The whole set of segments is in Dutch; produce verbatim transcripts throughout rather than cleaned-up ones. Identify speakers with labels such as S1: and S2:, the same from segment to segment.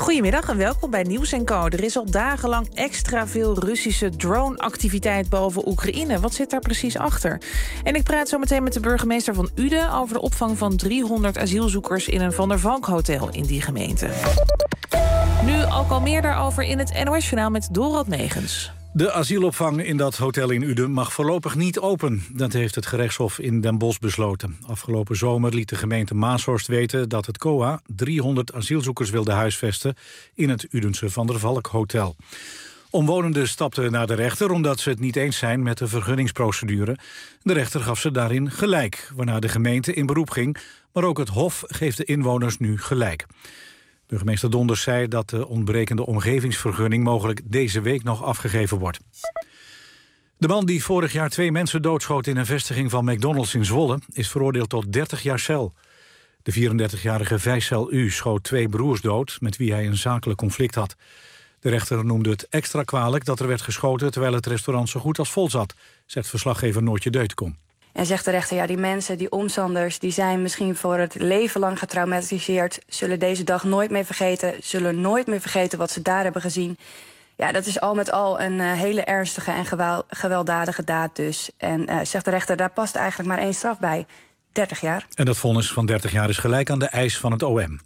S1: Goedemiddag en welkom bij Nieuws en Co. Er is al dagenlang extra veel Russische drone-activiteit boven Oekraïne. Wat zit daar precies achter? En ik praat zo meteen met de burgemeester van Uden over de opvang van driehonderd asielzoekers in een Van der Valk-hotel in die gemeente. Nu ook al meer daarover in het N O S-journaal met Dorald Megens.
S2: De asielopvang in dat hotel in Uden mag voorlopig niet open. Dat heeft het gerechtshof in Den Bosch besloten. Afgelopen zomer liet de gemeente Maashorst weten dat het C O A driehonderd asielzoekers wilde huisvesten in het Udense Van der Valk hotel. Omwonenden stapten naar de rechter omdat ze het niet eens zijn met de vergunningsprocedure. De rechter gaf ze daarin gelijk, waarna de gemeente in beroep ging. Maar ook het hof geeft de inwoners nu gelijk. Burgemeester Donders zei dat de ontbrekende omgevingsvergunning mogelijk deze week nog afgegeven wordt. De man die vorig jaar twee mensen doodschoot in een vestiging van McDonald's in Zwolle is veroordeeld tot dertig jaar cel. De vierendertigjarige Vijsel U schoot twee broers dood met wie hij een zakelijk conflict had. De rechter noemde het extra kwalijk dat er werd geschoten terwijl het restaurant zo goed als vol zat, zegt verslaggever Noortje Deutenkom.
S3: En zegt de rechter, ja, die mensen, die omstanders, die zijn misschien voor het leven lang getraumatiseerd, zullen deze dag nooit meer vergeten, zullen nooit meer vergeten wat ze daar hebben gezien. Ja, dat is al met al een uh, hele ernstige en gewel, gewelddadige daad dus. En uh, zegt de rechter, daar past eigenlijk maar één straf bij, dertig jaar.
S2: En dat vonnis van dertig jaar is gelijk aan de eis van het O M.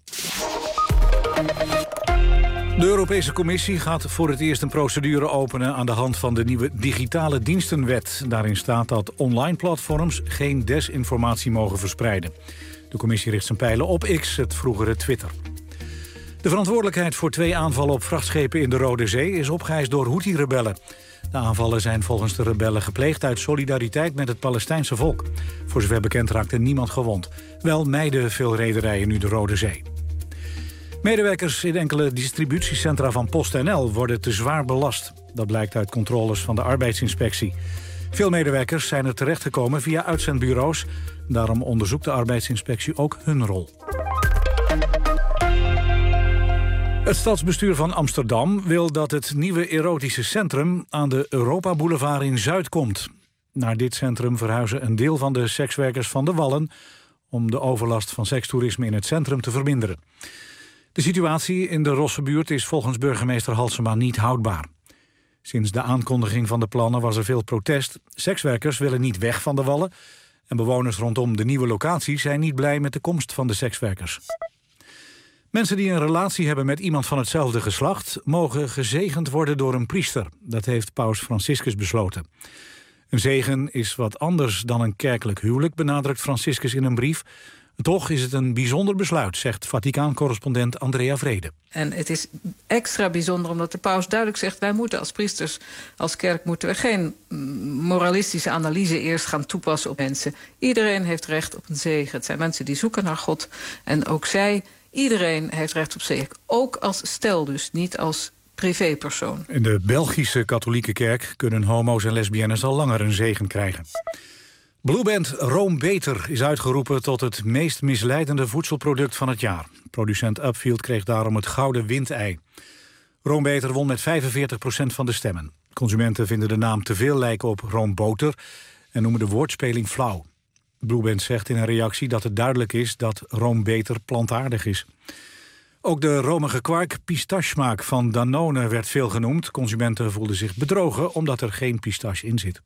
S2: De Europese Commissie gaat voor het eerst een procedure openen aan de hand van de nieuwe digitale dienstenwet. Daarin staat dat online platforms geen desinformatie mogen verspreiden. De commissie richt zijn pijlen op X, het vroegere Twitter. De verantwoordelijkheid voor twee aanvallen op vrachtschepen in de Rode Zee is opgeëist door Houthi-rebellen. De aanvallen zijn volgens de rebellen gepleegd uit solidariteit met het Palestijnse volk. Voor zover bekend raakte niemand gewond. Wel mijden veel rederijen nu de Rode Zee. Medewerkers in enkele distributiecentra van PostNL worden te zwaar belast. Dat blijkt uit controles van de arbeidsinspectie. Veel medewerkers zijn er terechtgekomen via uitzendbureaus. Daarom onderzoekt de arbeidsinspectie ook hun rol. Het stadsbestuur van Amsterdam wil dat het nieuwe erotische centrum aan de Europa Boulevard in Zuid komt. Naar dit centrum verhuizen een deel van de sekswerkers van de Wallen om de overlast van sekstoerisme in het centrum te verminderen. De situatie in de Rossebuurt is volgens burgemeester Halsema niet houdbaar. Sinds de aankondiging van de plannen was er veel protest. Sekswerkers willen niet weg van de Wallen en bewoners rondom de nieuwe locatie zijn niet blij met de komst van de sekswerkers. Mensen die een relatie hebben met iemand van hetzelfde geslacht mogen gezegend worden door een priester. Dat heeft paus Franciscus besloten. Een zegen is wat anders dan een kerkelijk huwelijk, benadrukt Franciscus in een brief. Toch is het een bijzonder besluit, zegt Vaticaan-correspondent Andrea Vrede.
S4: En het is extra bijzonder omdat de paus duidelijk zegt, wij moeten als priesters, als kerk moeten we geen moralistische analyse eerst gaan toepassen op mensen. Iedereen heeft recht op een zegen. Het zijn mensen die zoeken naar God. En ook zij, iedereen heeft recht op zegen. Ook als stel dus, niet als privépersoon.
S2: In de Belgische katholieke kerk kunnen homo's en lesbiennes al langer een zegen krijgen. Blueband Room Beter is uitgeroepen tot het meest misleidende voedselproduct van het jaar. Producent Upfield kreeg daarom het gouden windei. Room Beter won met vijfenveertig procent van de stemmen. Consumenten vinden de naam te veel lijken op roomboter en noemen de woordspeling flauw. Blueband zegt in een reactie dat het duidelijk is dat Room Beter plantaardig is. Ook de romige kwark pistachesmaak van Danone werd veel genoemd. Consumenten voelden zich bedrogen omdat er geen pistache in zit.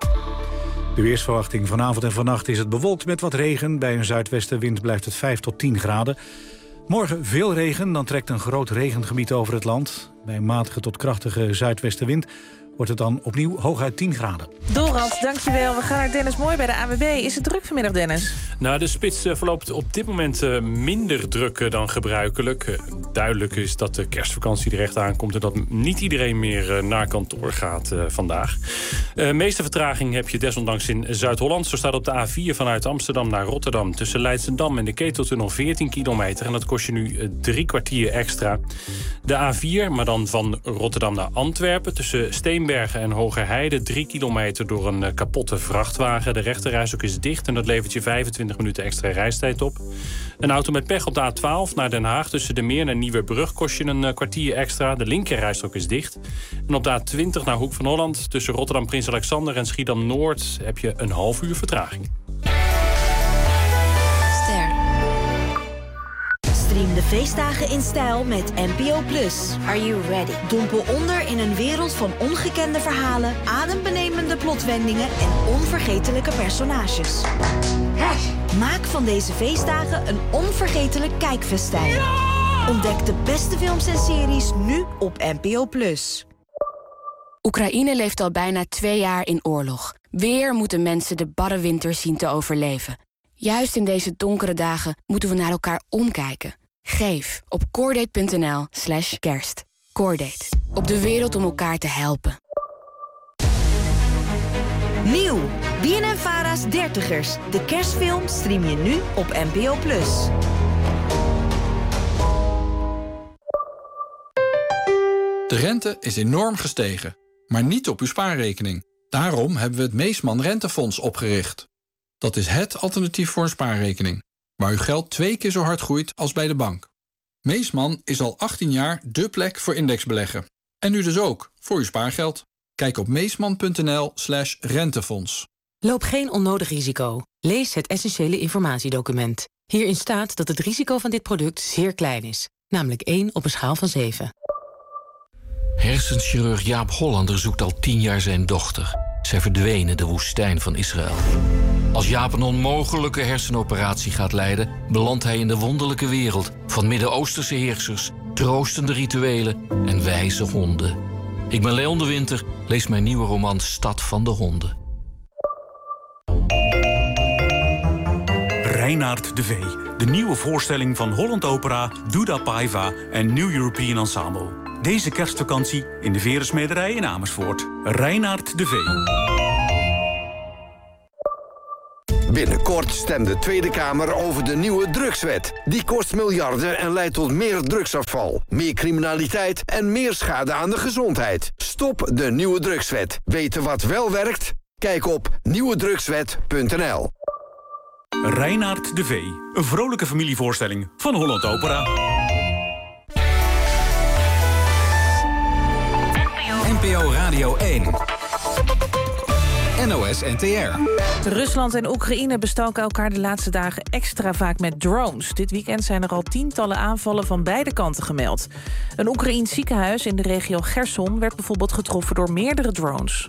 S2: De weersverwachting vanavond en vannacht is het bewolkt met wat regen. Bij een zuidwestenwind blijft het vijf tot tien graden. Morgen veel regen, dan trekt een groot regengebied over het land. Bij een matige tot krachtige zuidwestenwind wordt het dan opnieuw hooguit tien graden.
S1: Dorald, dankjewel. We gaan naar Dennis Mooi bij de A W B. Is het druk vanmiddag, Dennis?
S5: Nou, de spits verloopt op dit moment minder druk dan gebruikelijk. Duidelijk is dat de kerstvakantie er echt aankomt en dat niet iedereen meer naar kantoor gaat uh, vandaag. De uh, meeste vertraging heb je desondanks in Zuid-Holland. Zo staat op de A vier vanuit Amsterdam naar Rotterdam tussen Leidschendam en de Keteltunnel veertien kilometer. En dat kost je nu uh, drie kwartier extra. De A vier, maar dan van Rotterdam naar Antwerpen tussen Steenbergen en Hogerheide drie kilometer door een uh, kapotte vrachtwagen. De rechterrijstrook is dicht en dat levert je vijfentwintig minuten extra reistijd op. Een auto met pech op de A twaalf naar Den Haag tussen de Meer en Nieuwebrug kost je een uh, kwartier extra. De linkerrijstrook is dicht. En op de A twintig naar Hoek van Holland tussen Rotterdam Prins Alexander en Schiedam Noord heb je een half uur vertraging.
S6: Ster. Stream de feestdagen in stijl met N P O Plus. Are you ready? Dompel onder in een wereld van ongekende verhalen, adembenemende plotwendingen en onvergetelijke personages. Maak van deze feestdagen een onvergetelijk kijkfestijn. Ja! Ontdek de beste films en series nu op N P O Plus.
S7: Oekraïne leeft al bijna twee jaar in oorlog. Weer moeten mensen de barre winter zien te overleven. Juist in deze donkere dagen moeten we naar elkaar omkijken. Geef op coordate.nl slash kerst. Coordate. Op de wereld om elkaar te helpen.
S6: Nieuw. B N N Vara's dertigers. De kerstfilm stream je nu op N P O Plus.
S8: De rente is enorm gestegen, maar niet op uw spaarrekening. Daarom hebben we het Meesman Rentefonds opgericht. Dat is het alternatief voor een spaarrekening, waar uw geld twee keer zo hard groeit als bij de bank. Meesman is al achttien jaar dé plek voor indexbeleggen. En nu dus ook, voor uw spaargeld. Kijk op meesman.nl slash rentefonds.
S9: Loop geen onnodig risico. Lees het essentiële informatiedocument. Hierin staat dat het risico van dit product zeer klein is. Namelijk één op een schaal van zeven.
S10: Hersenchirurg Jaap Hollander zoekt al tien jaar zijn dochter. Zij verdween in de woestijn van Israël. Als Jaap een onmogelijke hersenoperatie gaat leiden, belandt hij in de wonderlijke wereld van Midden-Oosterse heersers, troostende rituelen en wijze honden. Ik ben Leon de Winter, lees mijn nieuwe roman Stad van de Honden.
S11: Reinaard de Vee, de nieuwe voorstelling van Holland Opera, Duda Paiva en New European Ensemble. Deze kerstvakantie in de Verensmederij in Amersfoort. Reinaard de Vee.
S12: Binnenkort stemt de Tweede Kamer over de nieuwe drugswet. Die kost miljarden en leidt tot meer drugsafval, meer criminaliteit en meer schade aan de gezondheid. Stop de nieuwe drugswet. Weten wat wel werkt? Kijk op nieuwe drugswet punt n l.
S11: Reinaard de Vee, een vrolijke familievoorstelling van Holland Opera.
S13: N P O Radio één. N O S N T R.
S1: Rusland en Oekraïne bestoken elkaar de laatste dagen extra vaak met drones. Dit weekend zijn er al tientallen aanvallen van beide kanten gemeld. Een Oekraïens ziekenhuis in de regio Gerson werd bijvoorbeeld getroffen door meerdere drones.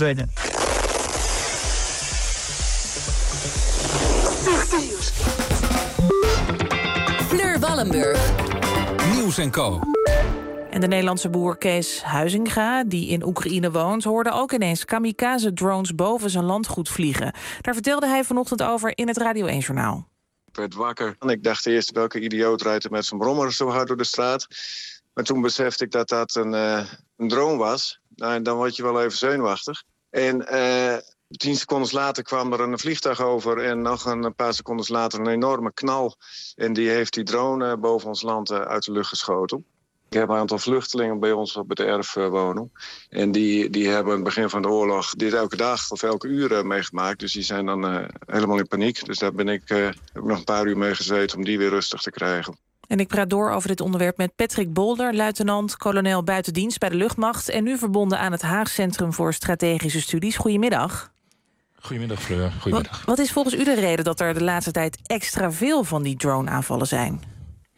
S13: Fleur Wallenburg. Nieuws en Co.
S1: En de Nederlandse boer Kees Huizinga, die in Oekraïne woont, hoorde ook ineens kamikaze-drones boven zijn landgoed vliegen. Daar vertelde hij vanochtend over in het Radio één-journaal.
S14: Ik werd wakker en ik dacht eerst, welke idioot rijdt er met zijn brommer zo hard door de straat. Maar toen besefte ik dat dat een, uh, een drone was. Nou, dan word je wel even zenuwachtig. En uh, tien seconden later kwam er een vliegtuig over en nog een paar seconden later een enorme knal. En die heeft die drone uh, boven ons land uh, uit de lucht geschoten. Ik heb een aantal vluchtelingen bij ons op het erf uh, wonen. En die, die hebben aan het begin van de oorlog dit elke dag of elke uur uh, meegemaakt. Dus die zijn dan uh, helemaal in paniek. Dus daar ben ik, uh, heb ik nog een paar uur mee gezeten om die weer rustig te krijgen.
S1: En ik praat door over dit onderwerp met Patrick Bolder, luitenant-kolonel buitendienst bij de luchtmacht en nu verbonden aan het Haag Centrum voor Strategische Studies. Goedemiddag.
S15: Goedemiddag, Fleur. Goedemiddag.
S1: Wat, wat is volgens u de reden dat er de laatste tijd extra veel van die drone-aanvallen zijn?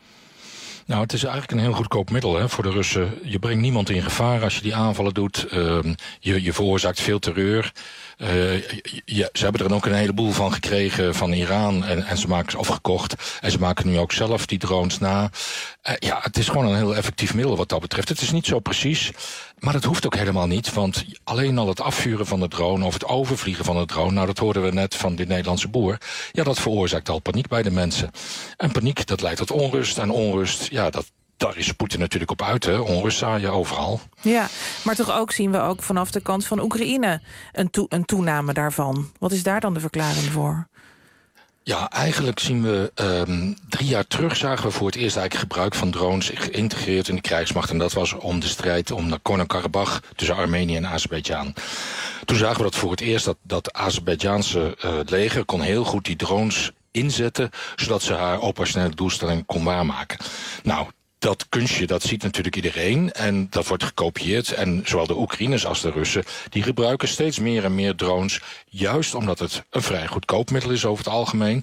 S15: Nou, het is eigenlijk een heel goedkoop middel hè, voor de Russen. Je brengt niemand in gevaar als je die aanvallen doet. Uh, je, je veroorzaakt veel terreur. Uh, je, ze hebben er dan ook een heleboel van gekregen van Iran en, en ze maken of gekocht. En ze maken nu ook zelf die drones na. Uh, ja, het is gewoon een heel effectief middel wat dat betreft. Het is niet zo precies, maar dat hoeft ook helemaal niet. Want alleen al het afvuren van de drone of het overvliegen van de drone, nou dat hoorden we net van dit Nederlandse boer. Ja, dat veroorzaakt al paniek bij de mensen. En paniek, dat leidt tot onrust. En onrust, ja, dat, daar is Poetin natuurlijk op uit, hè. Onrust zaai je overal.
S1: Ja, maar toch ook zien we ook vanaf de kant van Oekraïne een, to- een toename daarvan. Wat is daar dan de verklaring voor?
S15: Ja, eigenlijk zien we um, drie jaar terug zagen we voor het eerst eigenlijk gebruik van drones geïntegreerd in de krijgsmacht. En dat was om de strijd om Nagorno-Karabakh tussen Armenië en Azerbeidzjan. Toen zagen we dat voor het eerst dat dat Azerbeidzjaanse uh, leger kon heel goed die drones inzetten, zodat ze haar operationele doelstelling kon waarmaken. Nou, dat kunstje, dat ziet natuurlijk iedereen en dat wordt gekopieerd. En zowel de Oekraïners als de Russen, die gebruiken steeds meer en meer drones, juist omdat het een vrij goedkoop middel is over het algemeen.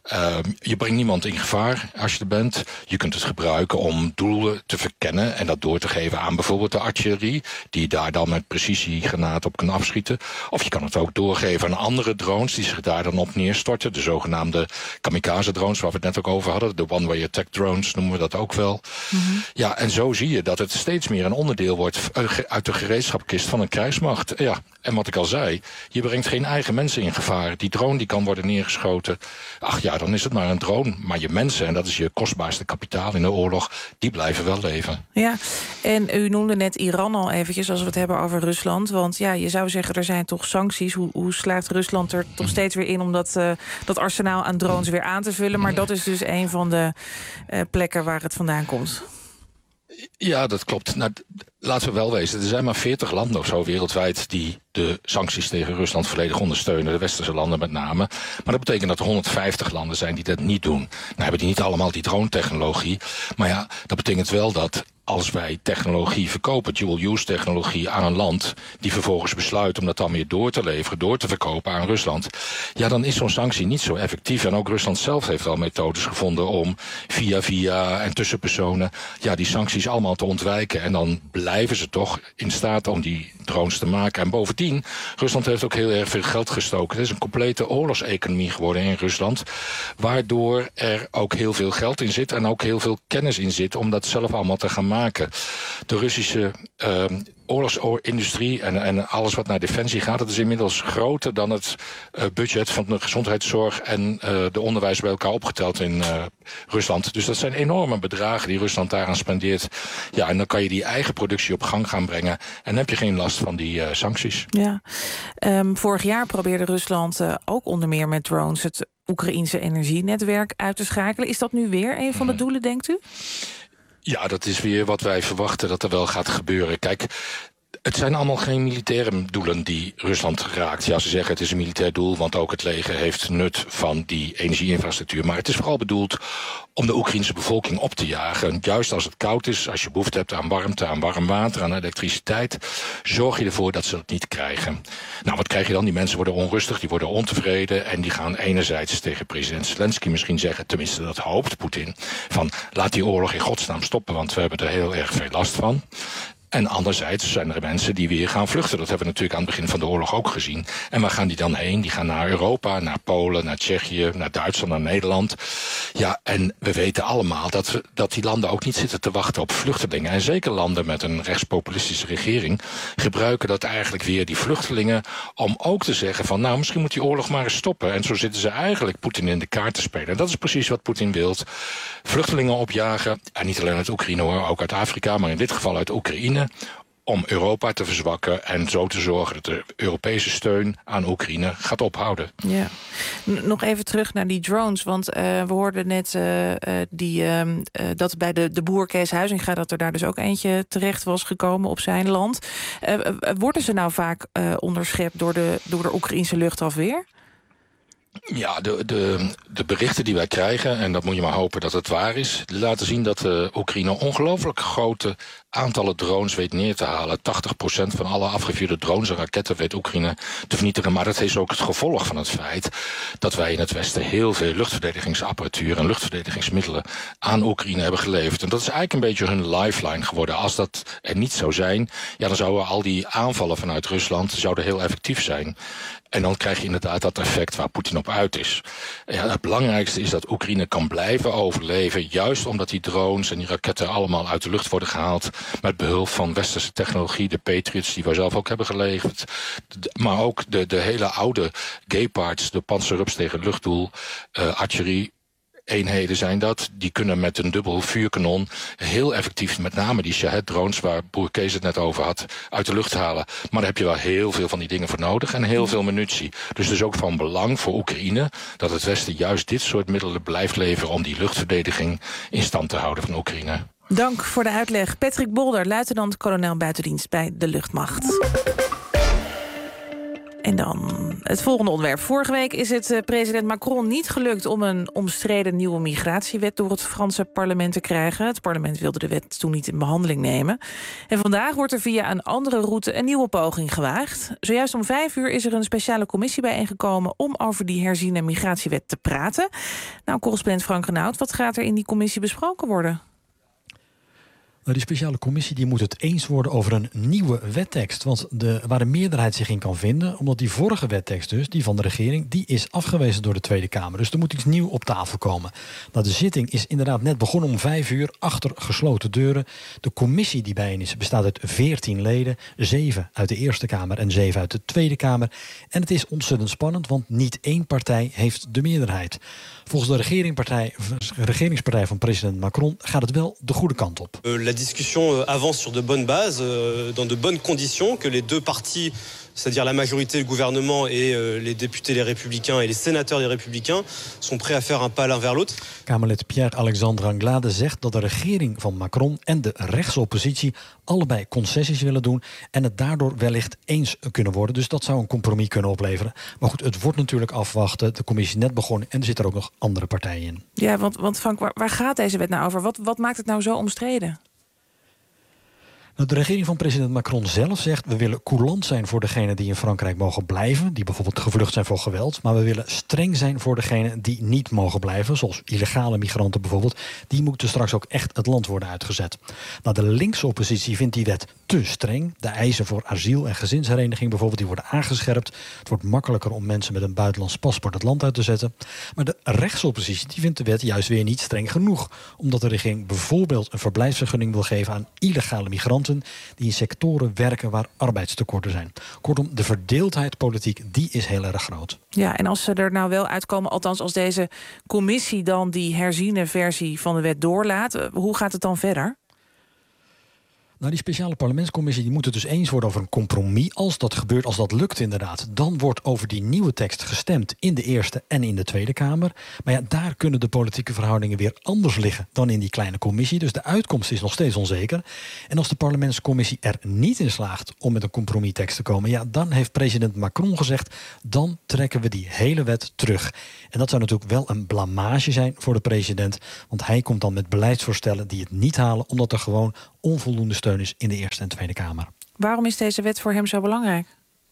S15: Uh, je brengt niemand in gevaar als je er bent. Je kunt het gebruiken om doelen te verkennen en dat door te geven aan bijvoorbeeld de artillerie, die daar dan met precisiegranaten op kan afschieten. Of je kan het ook doorgeven aan andere drones die zich daar dan op neerstorten. De zogenaamde kamikaze-drones, waar we het net ook over hadden. De one-way attack drones noemen we dat ook wel. Mm-hmm. Ja, en zo zie je dat het steeds meer een onderdeel wordt uit de gereedschapkist van een krijgsmacht. Ja, en wat ik al zei, je brengt geen eigen mensen in gevaar. Die drone die kan worden neergeschoten. Ach ja, dan is het maar een drone. Maar je mensen, en dat is je kostbaarste kapitaal in de oorlog, die blijven wel leven.
S1: Ja, en u noemde net Iran al eventjes als we het hebben over Rusland. Want ja, je zou zeggen, er zijn toch sancties. Hoe, hoe slaagt Rusland er toch steeds weer in om dat, uh, dat arsenaal aan drones weer aan te vullen? Maar dat is dus een van de uh, plekken waar het vandaan komt.
S15: Ja, dat klopt. Nou, laten we wel wezen, er zijn maar veertig landen of zo wereldwijd die de sancties tegen Rusland volledig ondersteunen. De westerse landen met name. Maar dat betekent dat er honderdvijftig landen zijn die dat niet doen. Nou hebben die niet allemaal die drone-technologie. Maar ja, dat betekent wel dat als wij technologie verkopen, dual-use technologie aan een land die vervolgens besluit om dat dan weer door te leveren, door te verkopen aan Rusland, ja, dan is zo'n sanctie niet zo effectief. En ook Rusland zelf heeft al methodes gevonden om via via en tussenpersonen ja, die sancties allemaal te ontwijken. En dan blijven ze toch in staat om die drones te maken. En bovendien, Rusland heeft ook heel erg veel geld gestoken. Het is een complete oorlogseconomie geworden in Rusland, waardoor er ook heel veel geld in zit en ook heel veel kennis in zit om dat zelf allemaal te gaan maken. Maken. De Russische uh, oorlogsindustrie en, en alles wat naar defensie gaat, dat is inmiddels groter dan het uh, budget van de gezondheidszorg en uh, de onderwijs bij elkaar opgeteld in uh, Rusland. Dus dat zijn enorme bedragen die Rusland daaraan spendeert. Ja, en dan kan je die eigen productie op gang gaan brengen en dan heb je geen last van die uh, sancties.
S1: Ja. Um, vorig jaar probeerde Rusland uh, ook onder meer met drones het Oekraïense energienetwerk uit te schakelen. Is dat nu weer een van de doelen, denkt u?
S15: Ja, dat is weer wat wij verwachten dat er wel gaat gebeuren. Kijk, het zijn allemaal geen militaire doelen die Rusland raakt. Ja, ze zeggen het is een militair doel, want ook het leger heeft nut van die energieinfrastructuur. Maar het is vooral bedoeld om de Oekraïense bevolking op te jagen. Juist als het koud is, als je behoefte hebt aan warmte, aan warm water, aan elektriciteit, zorg je ervoor dat ze dat niet krijgen. Nou, wat krijg je dan? Die mensen worden onrustig, die worden ontevreden en die gaan enerzijds tegen president Zelensky misschien zeggen, tenminste dat hoopt Poetin, van laat die oorlog in godsnaam stoppen, want we hebben er heel erg veel last van. En anderzijds zijn er mensen die weer gaan vluchten. Dat hebben we natuurlijk aan het begin van de oorlog ook gezien. En waar gaan die dan heen? Die gaan naar Europa, naar Polen, naar Tsjechië, naar Duitsland, naar Nederland. Ja, en we weten allemaal dat, we, dat die landen ook niet zitten te wachten op vluchtelingen. En zeker landen met een rechtspopulistische regering gebruiken dat eigenlijk weer, die vluchtelingen, om ook te zeggen van nou, misschien moet die oorlog maar eens stoppen. En zo zitten ze eigenlijk Poetin in de kaart te spelen. En dat is precies wat Poetin wil. Vluchtelingen opjagen. En niet alleen uit Oekraïne hoor, ook uit Afrika, maar in dit geval uit Oekraïne, om Europa te verzwakken en zo te zorgen dat de Europese steun aan Oekraïne gaat ophouden.
S1: Ja. Nog even terug naar die drones, want uh, we hoorden net uh, uh, die, uh, uh, dat bij de, de boer Kees Huizinga dat er daar dus ook eentje terecht was gekomen op zijn land. Uh, uh, worden ze nou vaak uh, onderschept door de, door de Oekraïnse luchtafweer?
S15: Ja, de, de, de berichten die wij krijgen, en dat moet je maar hopen dat het waar is, laten zien dat uh, Oekraïne ongelooflijk grote aantallen drones weet neer te halen. tachtig procent van alle afgevuurde drones en raketten weet Oekraïne te vernietigen. Maar dat is ook het gevolg van het feit dat wij in het Westen heel veel luchtverdedigingsapparatuur en luchtverdedigingsmiddelen aan Oekraïne hebben geleverd. En dat is eigenlijk een beetje hun lifeline geworden. Als dat er niet zou zijn, ja, dan zouden al die aanvallen vanuit Rusland zouden heel effectief zijn. En dan krijg je inderdaad dat effect waar Poetin op uit is. Ja, het belangrijkste is dat Oekraïne kan blijven overleven, juist omdat die drones en die raketten allemaal uit de lucht worden gehaald met behulp van westerse technologie, de Patriots die wij zelf ook hebben geleverd, maar ook de, de hele oude Gepards, de panzerrups tegen luchtdoel, uh, artillerie, eenheden zijn dat. Die kunnen met een dubbel vuurkanon heel effectief, met name die Shahed-drones waar boer Kees het net over had, uit de lucht halen. Maar daar heb je wel heel veel van die dingen voor nodig en heel veel munitie. Dus het is ook van belang voor Oekraïne dat het Westen juist dit soort middelen blijft leveren om die luchtverdediging in stand te houden van Oekraïne.
S1: Dank voor de uitleg. Patrick Bolder, luitenant-kolonel buitendienst bij de luchtmacht. En dan het volgende onderwerp. Vorige week is het uh, president Macron niet gelukt om een omstreden nieuwe migratiewet door het Franse parlement te krijgen. Het parlement wilde de wet toen niet in behandeling nemen. En vandaag wordt er via een andere route een nieuwe poging gewaagd. Zojuist om vijf uur is er een speciale commissie bijeengekomen om over die herziene migratiewet te praten. Nou, correspondent Frank Renaud, wat gaat er in die commissie besproken worden?
S16: Die speciale commissie die moet het eens worden over een nieuwe wettekst. Want de, waar de meerderheid zich in kan vinden, omdat die vorige wettekst dus, die van de regering, die is afgewezen door de Tweede Kamer. Dus er moet iets nieuws op tafel komen. Nou, de zitting is inderdaad net begonnen om vijf uur achter gesloten deuren. De commissie die bijeen is bestaat uit veertien leden. Zeven uit de Eerste Kamer en zeven uit de Tweede Kamer. En het is ontzettend spannend, want niet één partij heeft de meerderheid. Volgens de regeringspartij, regeringspartij van president Macron gaat het wel de goede kant op.
S17: La discussion avance sur de bonnes bases, dans de bonnes conditions, que les deux partis, c'est-à-dire la majorité, le gouvernement et les députés, les républicains et les sénateurs des républicains, sont prêts à faire un pas l'un vers l'autre.
S16: Kamerlid Pierre-Alexandre Anglade zegt dat de regering van Macron en de rechtsoppositie allebei concessies willen doen en het daardoor wellicht eens kunnen worden. Dus dat zou een compromis kunnen opleveren. Maar goed, het wordt natuurlijk afwachten. De commissie is net begonnen en er zitten ook nog andere partijen in.
S1: Ja, want, want Frank, waar, waar gaat deze wet nou over? Wat, wat maakt het nou zo omstreden?
S16: Nou, de regering van president Macron zelf zegt, we willen coulant zijn voor degenen die in Frankrijk mogen blijven, die bijvoorbeeld gevlucht zijn voor geweld, maar we willen streng zijn voor degenen die niet mogen blijven, zoals illegale migranten bijvoorbeeld. Die moeten straks ook echt het land worden uitgezet. Nou, de linkse oppositie vindt die wet te streng. De eisen voor asiel en gezinshereniging bijvoorbeeld, die worden aangescherpt. Het wordt makkelijker om mensen met een buitenlands paspoort het land uit te zetten. Maar de rechtsoppositie die vindt de wet juist weer niet streng genoeg, omdat de regering bijvoorbeeld een verblijfsvergunning wil geven aan illegale migranten die in sectoren werken waar arbeidstekorten zijn. Kortom, de verdeeldheid politiek, die is heel erg groot.
S1: Ja, en als ze er nou wel uitkomen, althans als deze commissie dan die herziene versie van de wet doorlaat, hoe gaat het dan verder?
S16: Nou, die speciale parlementscommissie die moet het dus eens worden over een compromis. Als dat gebeurt, als dat lukt inderdaad, dan wordt over die nieuwe tekst gestemd in de Eerste en in de Tweede Kamer. Maar ja, daar kunnen de politieke verhoudingen weer anders liggen dan in die kleine commissie. Dus de uitkomst is nog steeds onzeker. En als de parlementscommissie er niet in slaagt om met een compromistekst te komen, ja, dan heeft president Macron gezegd, dan trekken we die hele wet terug. En dat zou natuurlijk wel een blamage zijn voor de president, want hij komt dan met beleidsvoorstellen die het niet halen, omdat er gewoon onvoldoende steun is in de Eerste en Tweede Kamer.
S1: Waarom is deze wet voor hem zo belangrijk?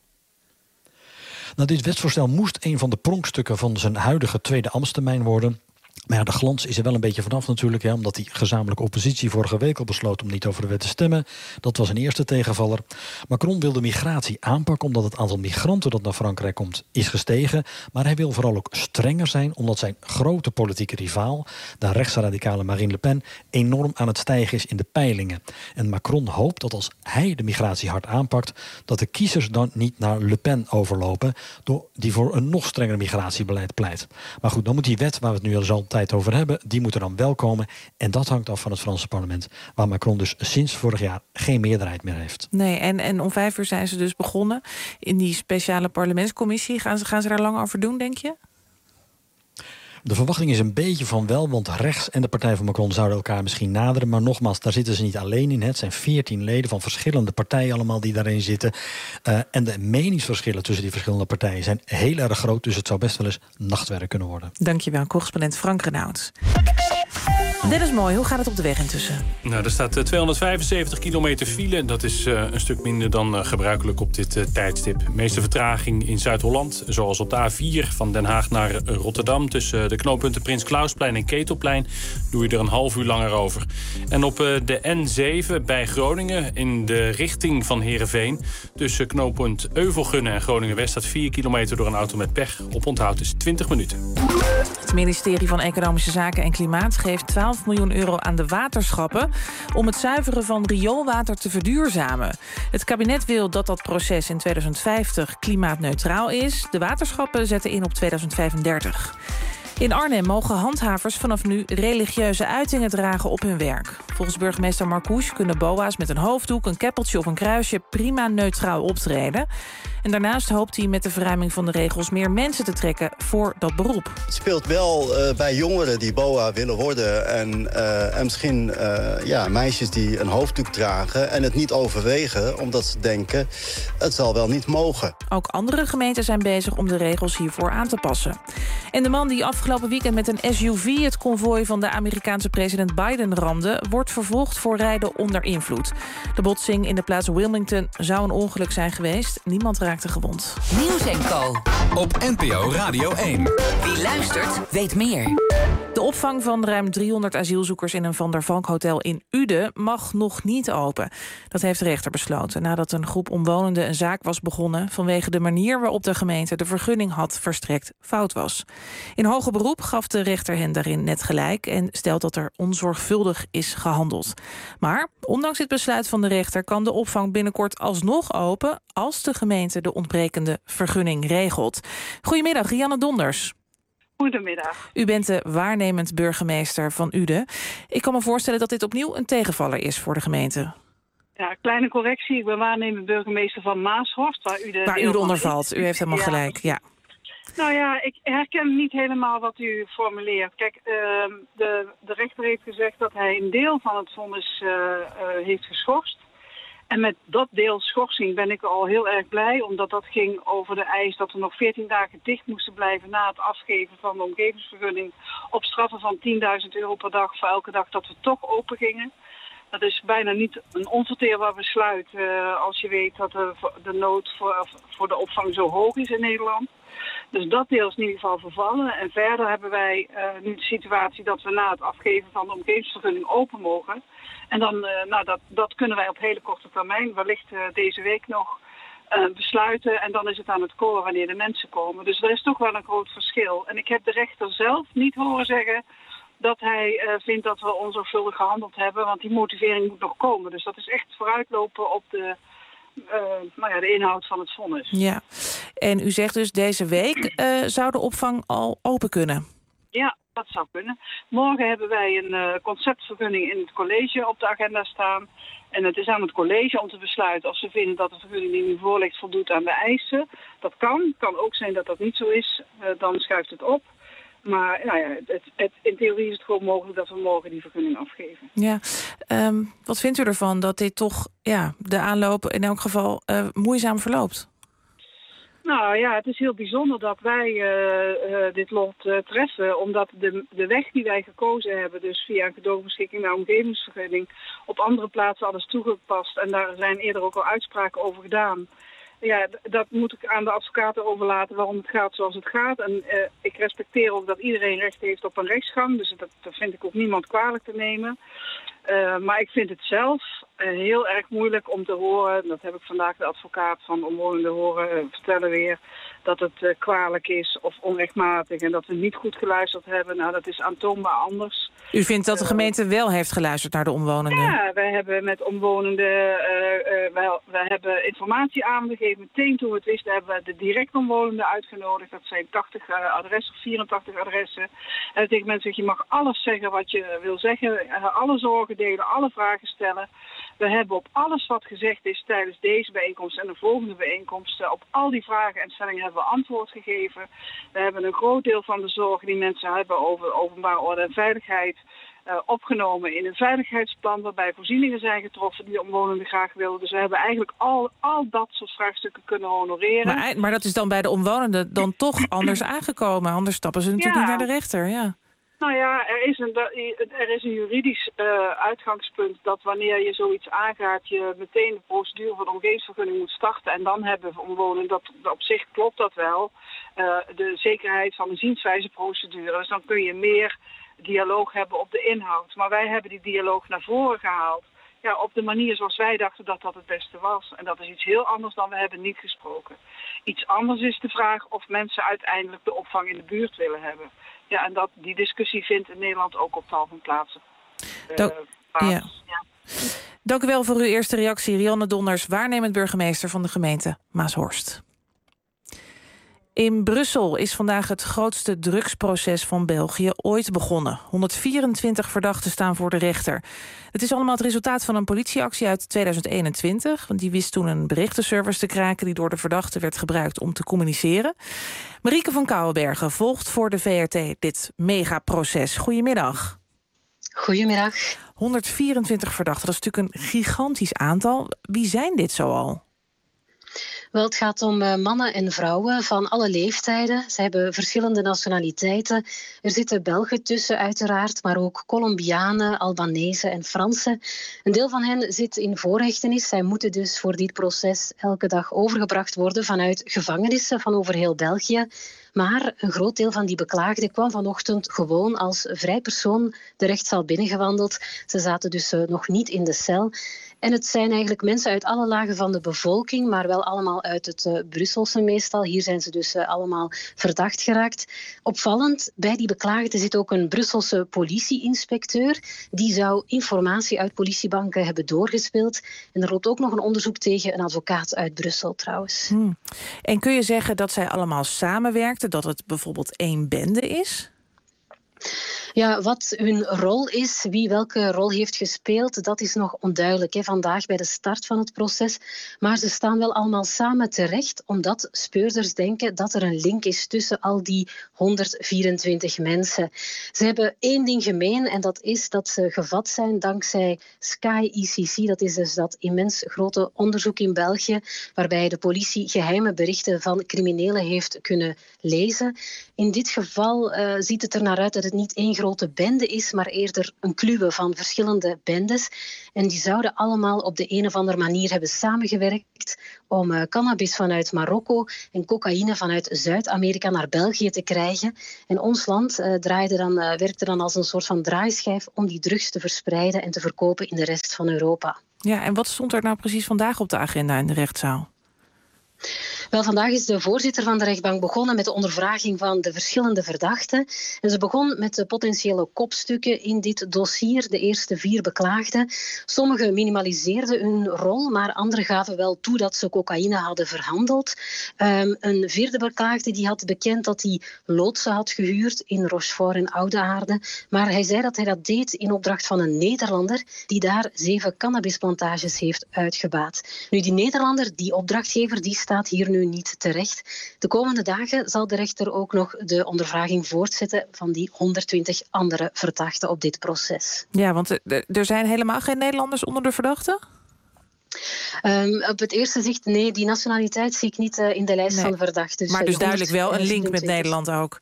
S16: Nou, dit wetsvoorstel moest een van de pronkstukken van zijn huidige tweede ambtstermijn worden. Maar ja, de glans is er wel een beetje vanaf natuurlijk, hè, omdat die gezamenlijke oppositie vorige week al besloot om niet over de wet te stemmen. Dat was een eerste tegenvaller. Macron wil de migratie aanpakken omdat het aantal migranten dat naar Frankrijk komt is gestegen. Maar hij wil vooral ook strenger zijn omdat zijn grote politieke rivaal, de rechtsradicale Marine Le Pen, enorm aan het stijgen is in de peilingen. En Macron hoopt dat als hij de migratie hard aanpakt, dat de kiezers dan niet naar Le Pen overlopen, door die voor een nog strenger migratiebeleid pleit. Maar goed, dan moet die wet waar we het nu al zo tijd over hebben, die moeten dan wel komen. En dat hangt af van het Franse parlement, waar Macron dus sinds vorig jaar geen meerderheid meer heeft.
S1: Nee, en, en om vijf uur zijn ze dus begonnen in die speciale parlementscommissie. Gaan ze, gaan ze daar lang over doen, denk je?
S16: De verwachting is een beetje van wel, want rechts en de partij van Macron zouden elkaar misschien naderen. Maar nogmaals, daar zitten ze niet alleen in. Het zijn veertien leden van verschillende partijen allemaal die daarin zitten. Uh, en de meningsverschillen tussen die verschillende partijen zijn heel erg groot. Dus het zou best wel eens nachtwerk kunnen worden.
S1: Dankjewel, correspondent Frank Renaud. Dit is mooi. Hoe gaat het op de weg intussen?
S5: Nou, er staat tweehonderdvijfenzeventig kilometer file. Dat is uh, een stuk minder dan uh, gebruikelijk op dit uh, tijdstip. De meeste vertraging in Zuid-Holland, zoals op de A vier van Den Haag naar uh, Rotterdam. Tussen uh, de knooppunten Prins Klausplein en Ketelplein doe je er een half uur langer over. En op uh, de N zeven bij Groningen in de richting van Heerenveen. Tussen knooppunt Euvelgunnen en Groningen-West staat vier kilometer door een auto met pech. Op onthoud is twintig minuten.
S1: Het ministerie van Economische Zaken en Klimaat geeft twaalf miljoen euro aan de waterschappen om het zuiveren van rioolwater te verduurzamen. Het kabinet wil dat dat proces in tweeduizend vijftig klimaatneutraal is. De waterschappen zetten in op tweeduizend vijfendertig. In Arnhem mogen handhavers vanaf nu religieuze uitingen dragen op hun werk. Volgens burgemeester Marcouch kunnen boa's met een hoofddoek, een keppeltje of een kruisje prima neutraal optreden. En daarnaast hoopt hij met de verruiming van de regels meer mensen te trekken voor dat beroep.
S18: Het speelt wel uh, bij jongeren die boa willen worden en, uh, en misschien uh, ja, meisjes die een hoofddoek dragen en het niet overwegen omdat ze denken het zal wel niet mogen.
S1: Ook andere gemeenten zijn bezig om de regels hiervoor aan te passen. En de man die afgelopen weekend met een S U V het konvooi van de Amerikaanse president Biden ramde, wordt vervolgd voor rijden onder invloed. De botsing in de plaats Wilmington zou een ongeluk zijn geweest. Niemand raakte gewond.
S13: Nieuws en Co. Op N P O Radio één. Wie luistert, weet meer.
S1: De opvang van ruim driehonderd asielzoekers in een Van der Valk hotel in Uden mag nog niet open. Dat heeft de rechter besloten nadat een groep omwonenden een zaak was begonnen vanwege de manier waarop de gemeente de vergunning had verstrekt fout was. In hoger beroep gaf de rechter hen daarin net gelijk en stelt dat er onzorgvuldig is gehandeld. Maar ondanks dit besluit van de rechter kan de opvang binnenkort alsnog open als de gemeente de ontbrekende vergunning regelt. Goedemiddag, Rianne Donders.
S19: Goedemiddag.
S1: U bent de waarnemend burgemeester van Uden. Ik kan me voorstellen dat dit opnieuw een tegenvaller is voor de gemeente.
S19: Ja, kleine correctie. Ik ben waarnemend burgemeester van Maashorst, waar Uden,
S1: waar Uden onder valt. U heeft helemaal ja. gelijk, ja.
S19: Nou ja, ik herken niet helemaal wat u formuleert. Kijk, uh, de, de rechter heeft gezegd dat hij een deel van het vonnis uh, uh, heeft geschorst. En met dat deel schorsing ben ik al heel erg blij, omdat dat ging over de eis dat we nog veertien dagen dicht moesten blijven na het afgeven van de omgevingsvergunning op straffen van tienduizend euro per dag voor elke dag dat we toch open gingen. Dat is bijna niet een onverteerbaar besluit uh, als je weet dat de, de nood voor, voor de opvang zo hoog is in Nederland. Dus dat deel is in ieder geval vervallen. En verder hebben wij uh, nu de situatie dat we na het afgeven van de omgevingsvergunning open mogen. En dan, uh, nou, dat, dat kunnen wij op hele korte termijn, wellicht uh, deze week nog, uh, besluiten. En dan is het aan het koren wanneer de mensen komen. Dus er is toch wel een groot verschil. En ik heb de rechter zelf niet horen zeggen dat hij uh, vindt dat we onzorgvuldig gehandeld hebben. Want die motivering moet nog komen. Dus dat is echt vooruitlopen op de, uh, nou ja, de inhoud van het vonnis.
S1: Ja, en u zegt dus deze week uh, zou de opvang al open kunnen?
S19: Ja, dat zou kunnen. Morgen hebben wij een uh, conceptvergunning in het college op de agenda staan. En het is aan het college om te besluiten of ze vinden dat de vergunning die nu voor ligt voldoet aan de eisen. Dat kan. Het kan ook zijn dat dat niet zo is. Uh, dan schuift het op. Maar nou ja, het, het, in theorie is het gewoon mogelijk dat we morgen die vergunning afgeven.
S1: Ja, um, wat vindt u ervan dat dit toch ja, de aanloop in elk geval uh, moeizaam verloopt?
S19: Nou ja, het is heel bijzonder dat wij uh, uh, dit lot uh, treffen. Omdat de, de weg die wij gekozen hebben, dus via een gedoogbeschikking naar omgevingsvergunning, op andere plaatsen alles toegepast. En daar zijn eerder ook al uitspraken over gedaan. Ja, dat moet ik aan de advocaten overlaten waarom het gaat zoals het gaat. En uh, ik respecteer ook dat iedereen recht heeft op een rechtsgang. Dus dat, dat vind ik ook niemand kwalijk te nemen. Uh, maar ik vind het zelf uh, heel erg moeilijk om te horen. Dat heb ik vandaag de advocaat van omwonenden horen uh, vertellen weer. Dat het uh, kwalijk is of onrechtmatig en dat we niet goed geluisterd hebben. Nou, dat is aantoonbaar anders.
S1: U vindt dat de gemeente wel heeft geluisterd naar de omwonenden?
S19: Ja, wij hebben met omwonenden, uh, uh, wij, wij hebben informatie aangegeven. Meteen toen we het wisten hebben we de direct omwonenden uitgenodigd. Dat zijn tachtig uh, adressen, vierentachtig adressen. En tegen mensen zeg je mag alles zeggen wat je wil zeggen. Uh, alle zorgen delen, alle vragen stellen. We hebben op alles wat gezegd is tijdens deze bijeenkomst en de volgende bijeenkomsten, op al die vragen en stellingen hebben we antwoord gegeven. We hebben een groot deel van de zorgen die mensen hebben over openbare orde en veiligheid uh, opgenomen in een veiligheidsplan waarbij voorzieningen zijn getroffen die de omwonenden graag wilden. Dus we hebben eigenlijk al, al dat soort vraagstukken kunnen honoreren.
S1: Maar, maar dat is dan bij de omwonenden dan toch anders aangekomen. Anders stappen ze natuurlijk ja. niet naar de rechter, ja.
S19: Nou ja, er is een, er is een juridisch uh, uitgangspunt dat wanneer je zoiets aangaat, je meteen de procedure voor de omgevingsvergunning moet starten. En dan hebben we omwonenden, dat, dat op zich klopt dat wel, uh, de zekerheid van een zienswijzeprocedure. Dus dan kun je meer dialoog hebben op de inhoud. Maar wij hebben die dialoog naar voren gehaald. Ja, op de manier zoals wij dachten dat dat het beste was. En dat is iets heel anders dan we hebben niet gesproken. Iets anders is de vraag of mensen uiteindelijk de opvang in de buurt willen hebben. Ja, en dat, die discussie vindt in Nederland ook op tal van plaatsen.
S1: Dank, uh, plaatsen. Ja. Ja. Dank u wel voor uw eerste reactie. Rianne Donders, waarnemend burgemeester van de gemeente Maashorst. In Brussel is vandaag het grootste drugsproces van België ooit begonnen. honderdvierentwintig verdachten staan voor de rechter. Het is allemaal het resultaat van een politieactie uit tweeduizend eenentwintig. Want die wist toen een berichtenservice te kraken die door de verdachten werd gebruikt om te communiceren. Marieke van Kouwenbergen volgt voor de V R T dit megaproces. Goedemiddag.
S20: Goedemiddag.
S1: honderdvierentwintig verdachten, dat is natuurlijk een gigantisch aantal. Wie zijn dit zoal?
S20: Wel, het gaat om uh, mannen en vrouwen van alle leeftijden. Ze hebben verschillende nationaliteiten. Er zitten Belgen tussen uiteraard, maar ook Colombianen, Albanese en Fransen. Een deel van hen zit in voorhechtenis. Zij moeten dus voor dit proces elke dag overgebracht worden vanuit gevangenissen van over heel België. Maar een groot deel van die beklaagden kwam vanochtend gewoon als vrij persoon de rechtszaal binnengewandeld. Ze zaten dus uh, nog niet in de cel. En het zijn eigenlijk mensen uit alle lagen van de bevolking, maar wel allemaal uit het uh, Brusselse meestal. Hier zijn ze dus uh, allemaal verdacht geraakt. Opvallend, bij die beklaagden zit ook een Brusselse politieinspecteur. Die zou informatie uit politiebanken hebben doorgespeeld. En er loopt ook nog een onderzoek tegen een advocaat uit Brussel trouwens.
S1: Hmm. En kun je zeggen dat zij allemaal samenwerkten, dat het bijvoorbeeld één bende is?
S20: Ja, wat hun rol is, wie welke rol heeft gespeeld, dat is nog onduidelijk. Hè, vandaag bij de start van het proces. Maar ze staan wel allemaal samen terecht, omdat speurders denken dat er een link is tussen al die honderdvierentwintig mensen. Ze hebben één ding gemeen en dat is dat ze gevat zijn dankzij Sky I C C. Dat is dus dat immens grote onderzoek in België, waarbij de politie geheime berichten van criminelen heeft kunnen lezen. In dit geval uh, ziet het er naar uit dat het niet één grote bende is, maar eerder een kluwe van verschillende bendes. En die zouden allemaal op de een of andere manier hebben samengewerkt om uh, cannabis vanuit Marokko en cocaïne vanuit Zuid-Amerika naar België te krijgen. En ons land uh, draaide dan, uh, werkte dan als een soort van draaischijf om die drugs te verspreiden en te verkopen in de rest van Europa.
S1: Ja, en wat stond er nou precies vandaag op de agenda in de rechtszaal?
S20: Wel, vandaag is de voorzitter van de rechtbank begonnen met de ondervraging van de verschillende verdachten. En ze begon met de potentiële kopstukken in dit dossier, de eerste vier beklaagden. Sommigen minimaliseerden hun rol, maar anderen gaven wel toe dat ze cocaïne hadden verhandeld. Um, een vierde beklaagde die had bekend dat hij loodsen had gehuurd in Rochefort en Oudeaarde. Maar hij zei dat hij dat deed in opdracht van een Nederlander die daar zeven cannabisplantages heeft uitgebaat. Nu, die Nederlander, die opdrachtgever, die staat hier nu niet terecht. De komende dagen zal de rechter ook nog de ondervraging voortzetten van die honderdtwintig andere verdachten op dit proces.
S1: Ja, want er zijn helemaal geen Nederlanders onder de verdachten?
S20: Um, op het eerste zicht, nee, die nationaliteit zie ik niet uh, in de lijst nee. van verdachten. Dus
S1: maar dus duidelijk wel een link met Nederland ook?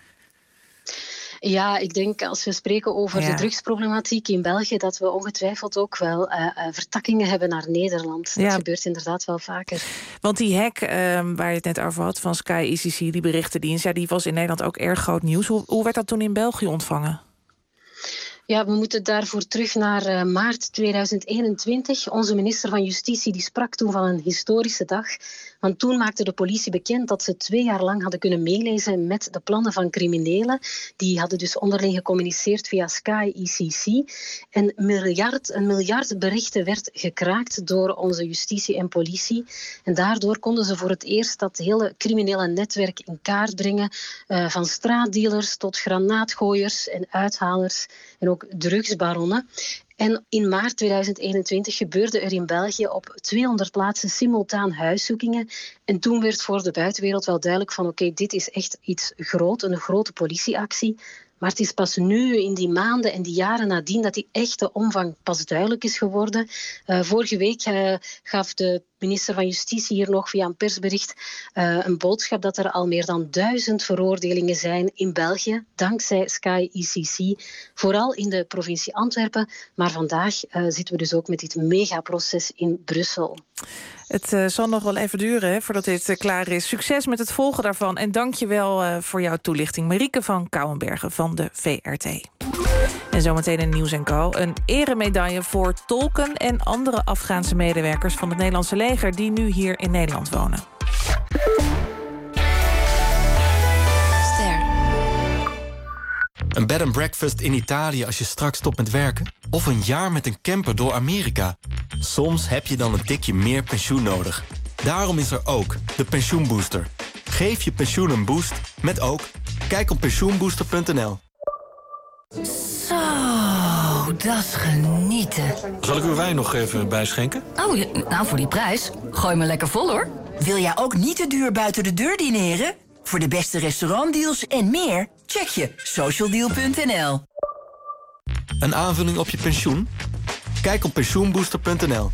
S20: Ja, ik denk als we spreken over
S1: ja.
S20: de drugsproblematiek in België, dat we ongetwijfeld ook wel uh, uh, vertakkingen hebben naar Nederland. Dat ja. gebeurt inderdaad wel vaker.
S1: Want die hack uh, waar je het net over had van Sky I C C, die berichtendienst, ja, die was in Nederland ook erg groot nieuws. Hoe, hoe werd dat toen in België ontvangen?
S20: Ja, we moeten daarvoor terug naar uh, maart tweeduizend eenentwintig. Onze minister van Justitie die sprak toen van een historische dag. Want toen maakte de politie bekend dat ze twee jaar lang hadden kunnen meelezen met de plannen van criminelen. Die hadden dus onderling gecommuniceerd via Sky I C C. En miljard, een miljard berichten werd gekraakt door onze justitie en politie. En daardoor konden ze voor het eerst dat hele criminele netwerk in kaart brengen. Uh, van straatdealers tot granaatgooiers en uithalers en ook drugsbaronnen. En in maart tweeduizend eenentwintig gebeurde er in België op tweehonderd plaatsen simultaan huiszoekingen. En toen werd voor de buitenwereld wel duidelijk van oké, okay, dit is echt iets groot, een grote politieactie. Maar het is pas nu, in die maanden en die jaren nadien, dat die echte omvang pas duidelijk is geworden. Uh, vorige week uh, gaf de minister van Justitie hier nog via een persbericht uh, een boodschap dat er al meer dan duizend veroordelingen zijn in België, dankzij Sky I C C. Vooral in de provincie Antwerpen. Maar vandaag uh, zitten we dus ook met dit megaproces in Brussel.
S1: Het uh, zal nog wel even duren hè, voordat dit uh, klaar is. Succes met het volgen daarvan. En dank je wel uh, voor jouw toelichting. Marieke van Kouwenbergen van de V R T. En zometeen in Nieuws en Co. Een eremedaille voor tolken en andere Afghaanse medewerkers van het Nederlandse leger die nu hier in Nederland wonen.
S21: Ster. Een bed and breakfast in Italië als je straks stopt met werken? Of een jaar met een camper door Amerika? Soms heb je dan een tikje meer pensioen nodig. Daarom is er ook de Pensioenbooster. Geef je pensioen een boost met ook. Kijk op pensioenbooster punt n l.
S3: Zo, dat is genieten.
S21: Zal ik uw wijn nog even bijschenken?
S3: Oh, ja, nou voor die prijs. Gooi me lekker vol, hoor.
S22: Wil jij ook niet te duur buiten de deur dineren? Voor de beste restaurantdeals en meer, check je socialdeal punt n l.
S21: Een aanvulling op je pensioen? Kijk op pensioenbooster punt n l.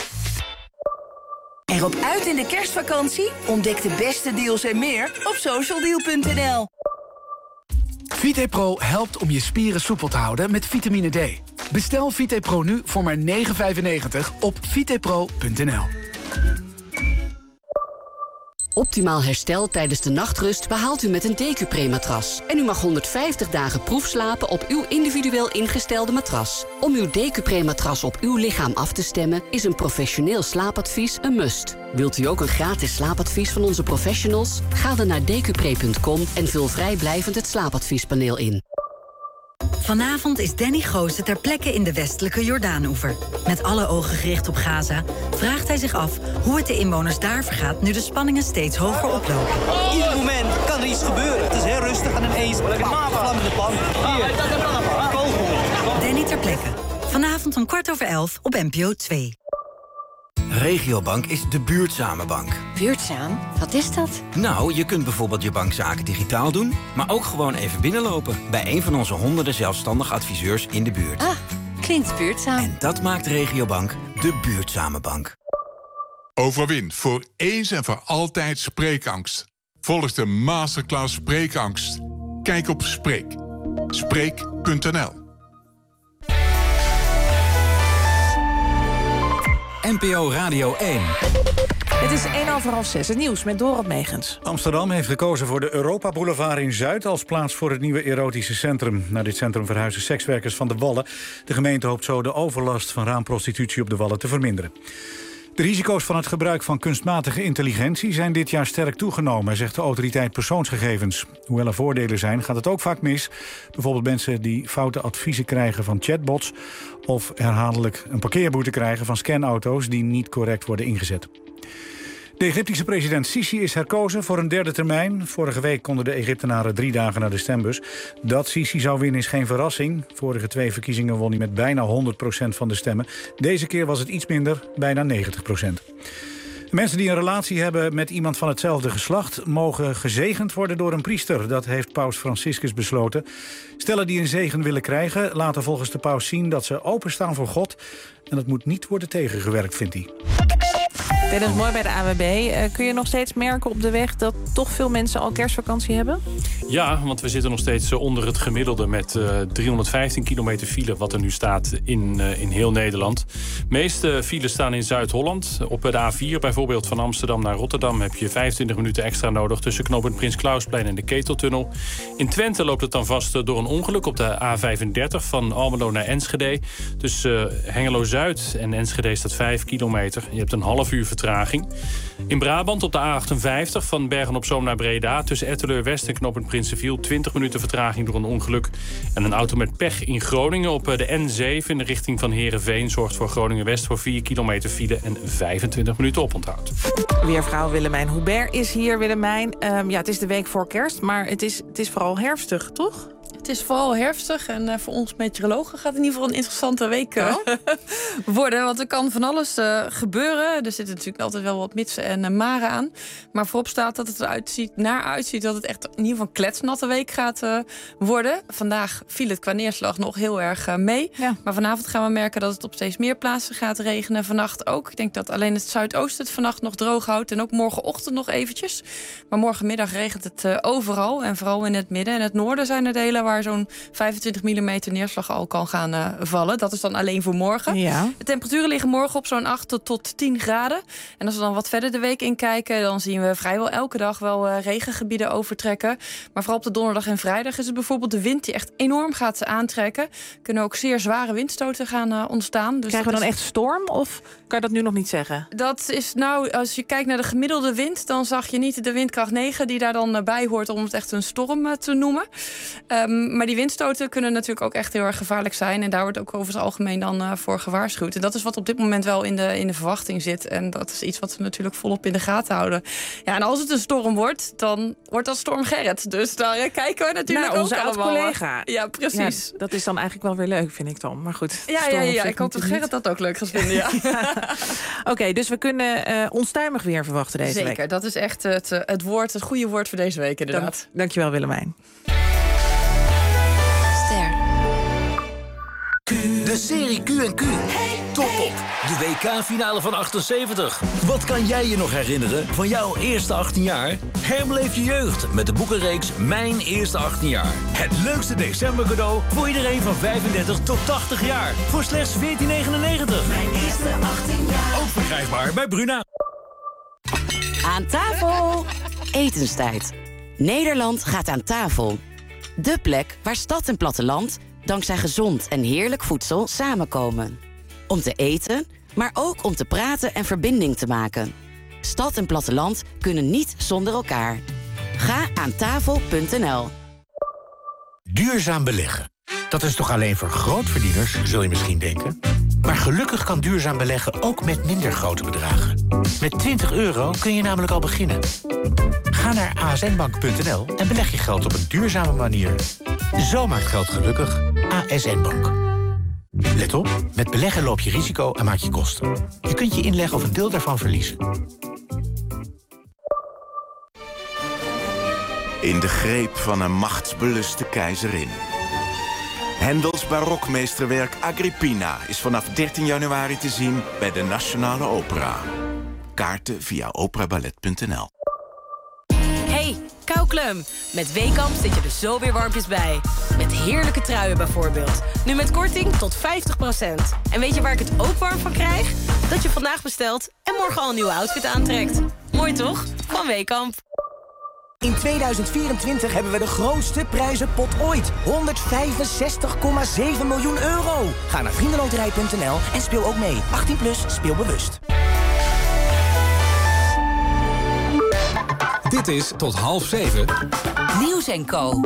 S22: Erop uit in de kerstvakantie? Ontdek de beste deals en meer op socialdeal punt n l.
S23: VitePro helpt om je spieren soepel te houden met vitamine D. Bestel VitePro nu voor maar negen vijfennegentig op vitepro punt n l.
S24: Optimaal herstel tijdens de nachtrust behaalt u met een Decupre-matras. En u mag honderdvijftig dagen proefslapen op uw individueel ingestelde matras. Om uw Decupre-matras op uw lichaam af te stemmen is een professioneel slaapadvies een must. Wilt u ook een gratis slaapadvies van onze professionals? Ga dan naar decupre punt com en vul vrijblijvend het slaapadviespaneel in.
S25: Vanavond is Danny Goosen ter plekke in de westelijke Jordaanoever. Met alle ogen gericht op Gaza vraagt hij zich af hoe het de inwoners daar vergaat nu de spanningen steeds hoger oplopen.
S26: Ieder moment kan er iets gebeuren. Het is heel rustig en ineens vlam in de pan. Hier, kogel.
S25: Danny ter plekke. Vanavond om kwart over elf op N P O twee.
S27: Regiobank is de buurtzame bank.
S3: Buurtzaam? Wat is dat?
S27: Nou, je kunt bijvoorbeeld je bankzaken digitaal doen, maar ook gewoon even binnenlopen bij een van onze honderden zelfstandig adviseurs in de buurt.
S3: Ah, klinkt buurtzaam.
S27: En dat maakt Regiobank de buurtzame bank.
S28: Overwin voor eens en voor altijd spreekangst. Volg de masterclass Spreekangst. Kijk op Spreek. Spreek punt n l.
S13: N P O Radio één.
S1: Het is één over half zes, het nieuws met Dorot Megens.
S2: Amsterdam heeft gekozen voor de Europa Boulevard in Zuid als plaats voor het nieuwe erotische centrum. Naar dit centrum verhuizen sekswerkers van de Wallen. De gemeente hoopt zo de overlast van raamprostitutie op de Wallen te verminderen. De risico's van het gebruik van kunstmatige intelligentie zijn dit jaar sterk toegenomen, zegt de autoriteit persoonsgegevens. Hoewel er voordelen zijn, gaat het ook vaak mis. Bijvoorbeeld mensen die foute adviezen krijgen van chatbots of herhaaldelijk een parkeerboete krijgen van scanauto's die niet correct worden ingezet. De Egyptische president Sisi is herkozen voor een derde termijn. Vorige week konden de Egyptenaren drie dagen naar de stembus. Dat Sisi zou winnen is geen verrassing. Vorige twee verkiezingen won hij met bijna honderd procent van de stemmen. Deze keer was het iets minder, bijna negentig procent. Mensen die een relatie hebben met iemand van hetzelfde geslacht mogen gezegend worden door een priester. Dat heeft paus Franciscus besloten. Stellen die een zegen willen krijgen laten volgens de paus zien dat ze openstaan voor God. En dat moet niet worden tegengewerkt, vindt hij.
S1: Dennis Mooi bij de A W B. Uh, kun je nog steeds merken op de weg dat toch veel mensen al kerstvakantie hebben?
S5: Ja, want we zitten nog steeds onder het gemiddelde met uh, driehonderdvijftien kilometer file wat er nu staat in, uh, in heel Nederland. De meeste files staan in Zuid-Holland. Op de A vier bijvoorbeeld van Amsterdam naar Rotterdam heb je vijfentwintig minuten extra nodig tussen knooppunt Prins Klausplein en de Keteltunnel. In Twente loopt het dan vast door een ongeluk op de A vijfendertig van Almelo naar Enschede. Tussen uh, Hengelo-Zuid en Enschede staat vijf kilometer. Je hebt een half uur vertraging. In Brabant op de A achtenvijftig van Bergen-op-Zoom naar Breda tussen Etteleur-West en knooppunt Prinsenviel twintig minuten vertraging door een ongeluk. En een auto met pech in Groningen op de N zeven in de richting van Heerenveen zorgt voor Groningen-West voor vier kilometer file en vijfentwintig minuten oponthoud.
S1: Weervrouw Willemijn Hubert is hier. Willemijn, um, ja, het is de week voor kerst, maar het is, het is vooral herfstig, toch?
S29: Het is vooral herfstig en uh, voor ons meteorologen gaat het in ieder geval een interessante week uh, oh. worden. Want er kan van alles uh, gebeuren. Er zitten natuurlijk altijd wel wat mitsen en uh, maren aan. Maar voorop staat dat het eruit ziet, naar uitziet dat het echt in ieder geval een kletsnatte week gaat uh, worden. Vandaag viel het qua neerslag nog heel erg uh, mee. Ja. Maar vanavond gaan we merken dat het op steeds meer plaatsen gaat regenen. Vannacht ook. Ik denk dat alleen het zuidoosten het vannacht nog droog houdt. En ook morgenochtend nog eventjes. Maar morgenmiddag regent het uh, overal. En vooral in het midden en het noorden zijn er delen waar zo'n vijfentwintig millimeter neerslag al kan gaan uh, vallen. Dat is dan alleen voor morgen. Ja. De temperaturen liggen morgen op zo'n acht tot tien graden. En als we dan wat verder de week in kijken, dan zien we vrijwel elke dag wel uh, regengebieden overtrekken. Maar vooral op de donderdag en vrijdag is het bijvoorbeeld de wind die echt enorm gaat aantrekken. Kunnen ook zeer zware windstoten gaan uh, ontstaan. Dus
S1: krijgen we dan is... echt storm of kan je dat nu nog niet zeggen?
S29: Dat is nou, als je kijkt naar de gemiddelde wind, dan zag je niet de windkracht negen die daar dan uh, bij hoort om het echt een storm uh, te noemen. Um, Um, maar die windstoten kunnen natuurlijk ook echt heel erg gevaarlijk zijn. En daar wordt ook over het algemeen dan uh, voor gewaarschuwd. En dat is wat op dit moment wel in de, in de verwachting zit. En dat is iets wat we natuurlijk volop in de gaten houden. Ja, en als het een storm wordt, dan wordt dat storm Gerrit. Dus daar kijken we natuurlijk
S1: nou,
S29: ook
S1: onze
S29: allemaal.
S1: oud-collega.
S29: Ja, precies.
S1: Ja, dat is dan eigenlijk wel weer leuk, vind ik dan. Maar goed.
S29: Ja, ja, ja, ja. Ik hoop dat Gerrit niet. dat ook leuk gaat vinden. Ja.
S1: Oké, okay, dus we kunnen uh, onstuimig weer verwachten deze
S29: Zeker,
S1: week.
S29: Zeker, dat is echt het, het woord, het goede woord voor deze week inderdaad.
S1: Dank, dankjewel, Willemijn.
S29: Ster.
S4: De serie Q en Q. Top op. De W K-finale van achtenzeventig. Wat kan jij je nog herinneren van jouw eerste achttien jaar? Herbeleef je jeugd met de boekenreeks Mijn Eerste achttien jaar. Het leukste december cadeau voor iedereen van vijfendertig tot tachtig jaar. Voor slechts veertien negenennegentig.
S6: Mijn eerste achttien jaar.
S4: Ook verkrijgbaar bij Bruna.
S24: Aan tafel! Etenstijd. Nederland gaat aan tafel. De plek waar stad en platteland dankzij gezond en heerlijk voedsel samenkomen. Om te eten, maar ook om te praten en verbinding te maken. Stad en platteland kunnen niet zonder elkaar. Ga aan tafel punt n l.
S7: Duurzaam beleggen. Dat is toch alleen voor grootverdieners, zul je misschien denken? Maar gelukkig kan duurzaam beleggen ook met minder grote bedragen. Met twintig euro kun je namelijk al beginnen. Ga naar a s n bank punt n l en beleg je geld op een duurzame manier. Zo maakt geld gelukkig. A S N Bank. Let op, met beleggen loop je risico en maak je kosten. Je kunt je inleggen of een deel daarvan verliezen.
S8: In de greep van een machtsbeluste keizerin. Hendels barokmeesterwerk Agrippina is vanaf dertien januari te zien bij de Nationale Opera. Kaarten via operaballet punt n l.
S9: Hey, Kouklum. Met Weekamp zit je er zo weer warmpjes bij. Met heerlijke truien bijvoorbeeld. Nu met korting tot vijftig procent. En weet je waar ik het ook warm van krijg? Dat je vandaag bestelt en morgen al een nieuwe outfit aantrekt. Mooi toch? Van Weekamp.
S10: In tweeduizend vierentwintig hebben we de grootste prijzenpot ooit. honderdvijfenzestig komma zeven miljoen euro. Ga naar vriendenloterij punt n l en speel ook mee. achttien plus, speel bewust.
S13: Dit is tot half zeven.
S24: Nieuws en Co.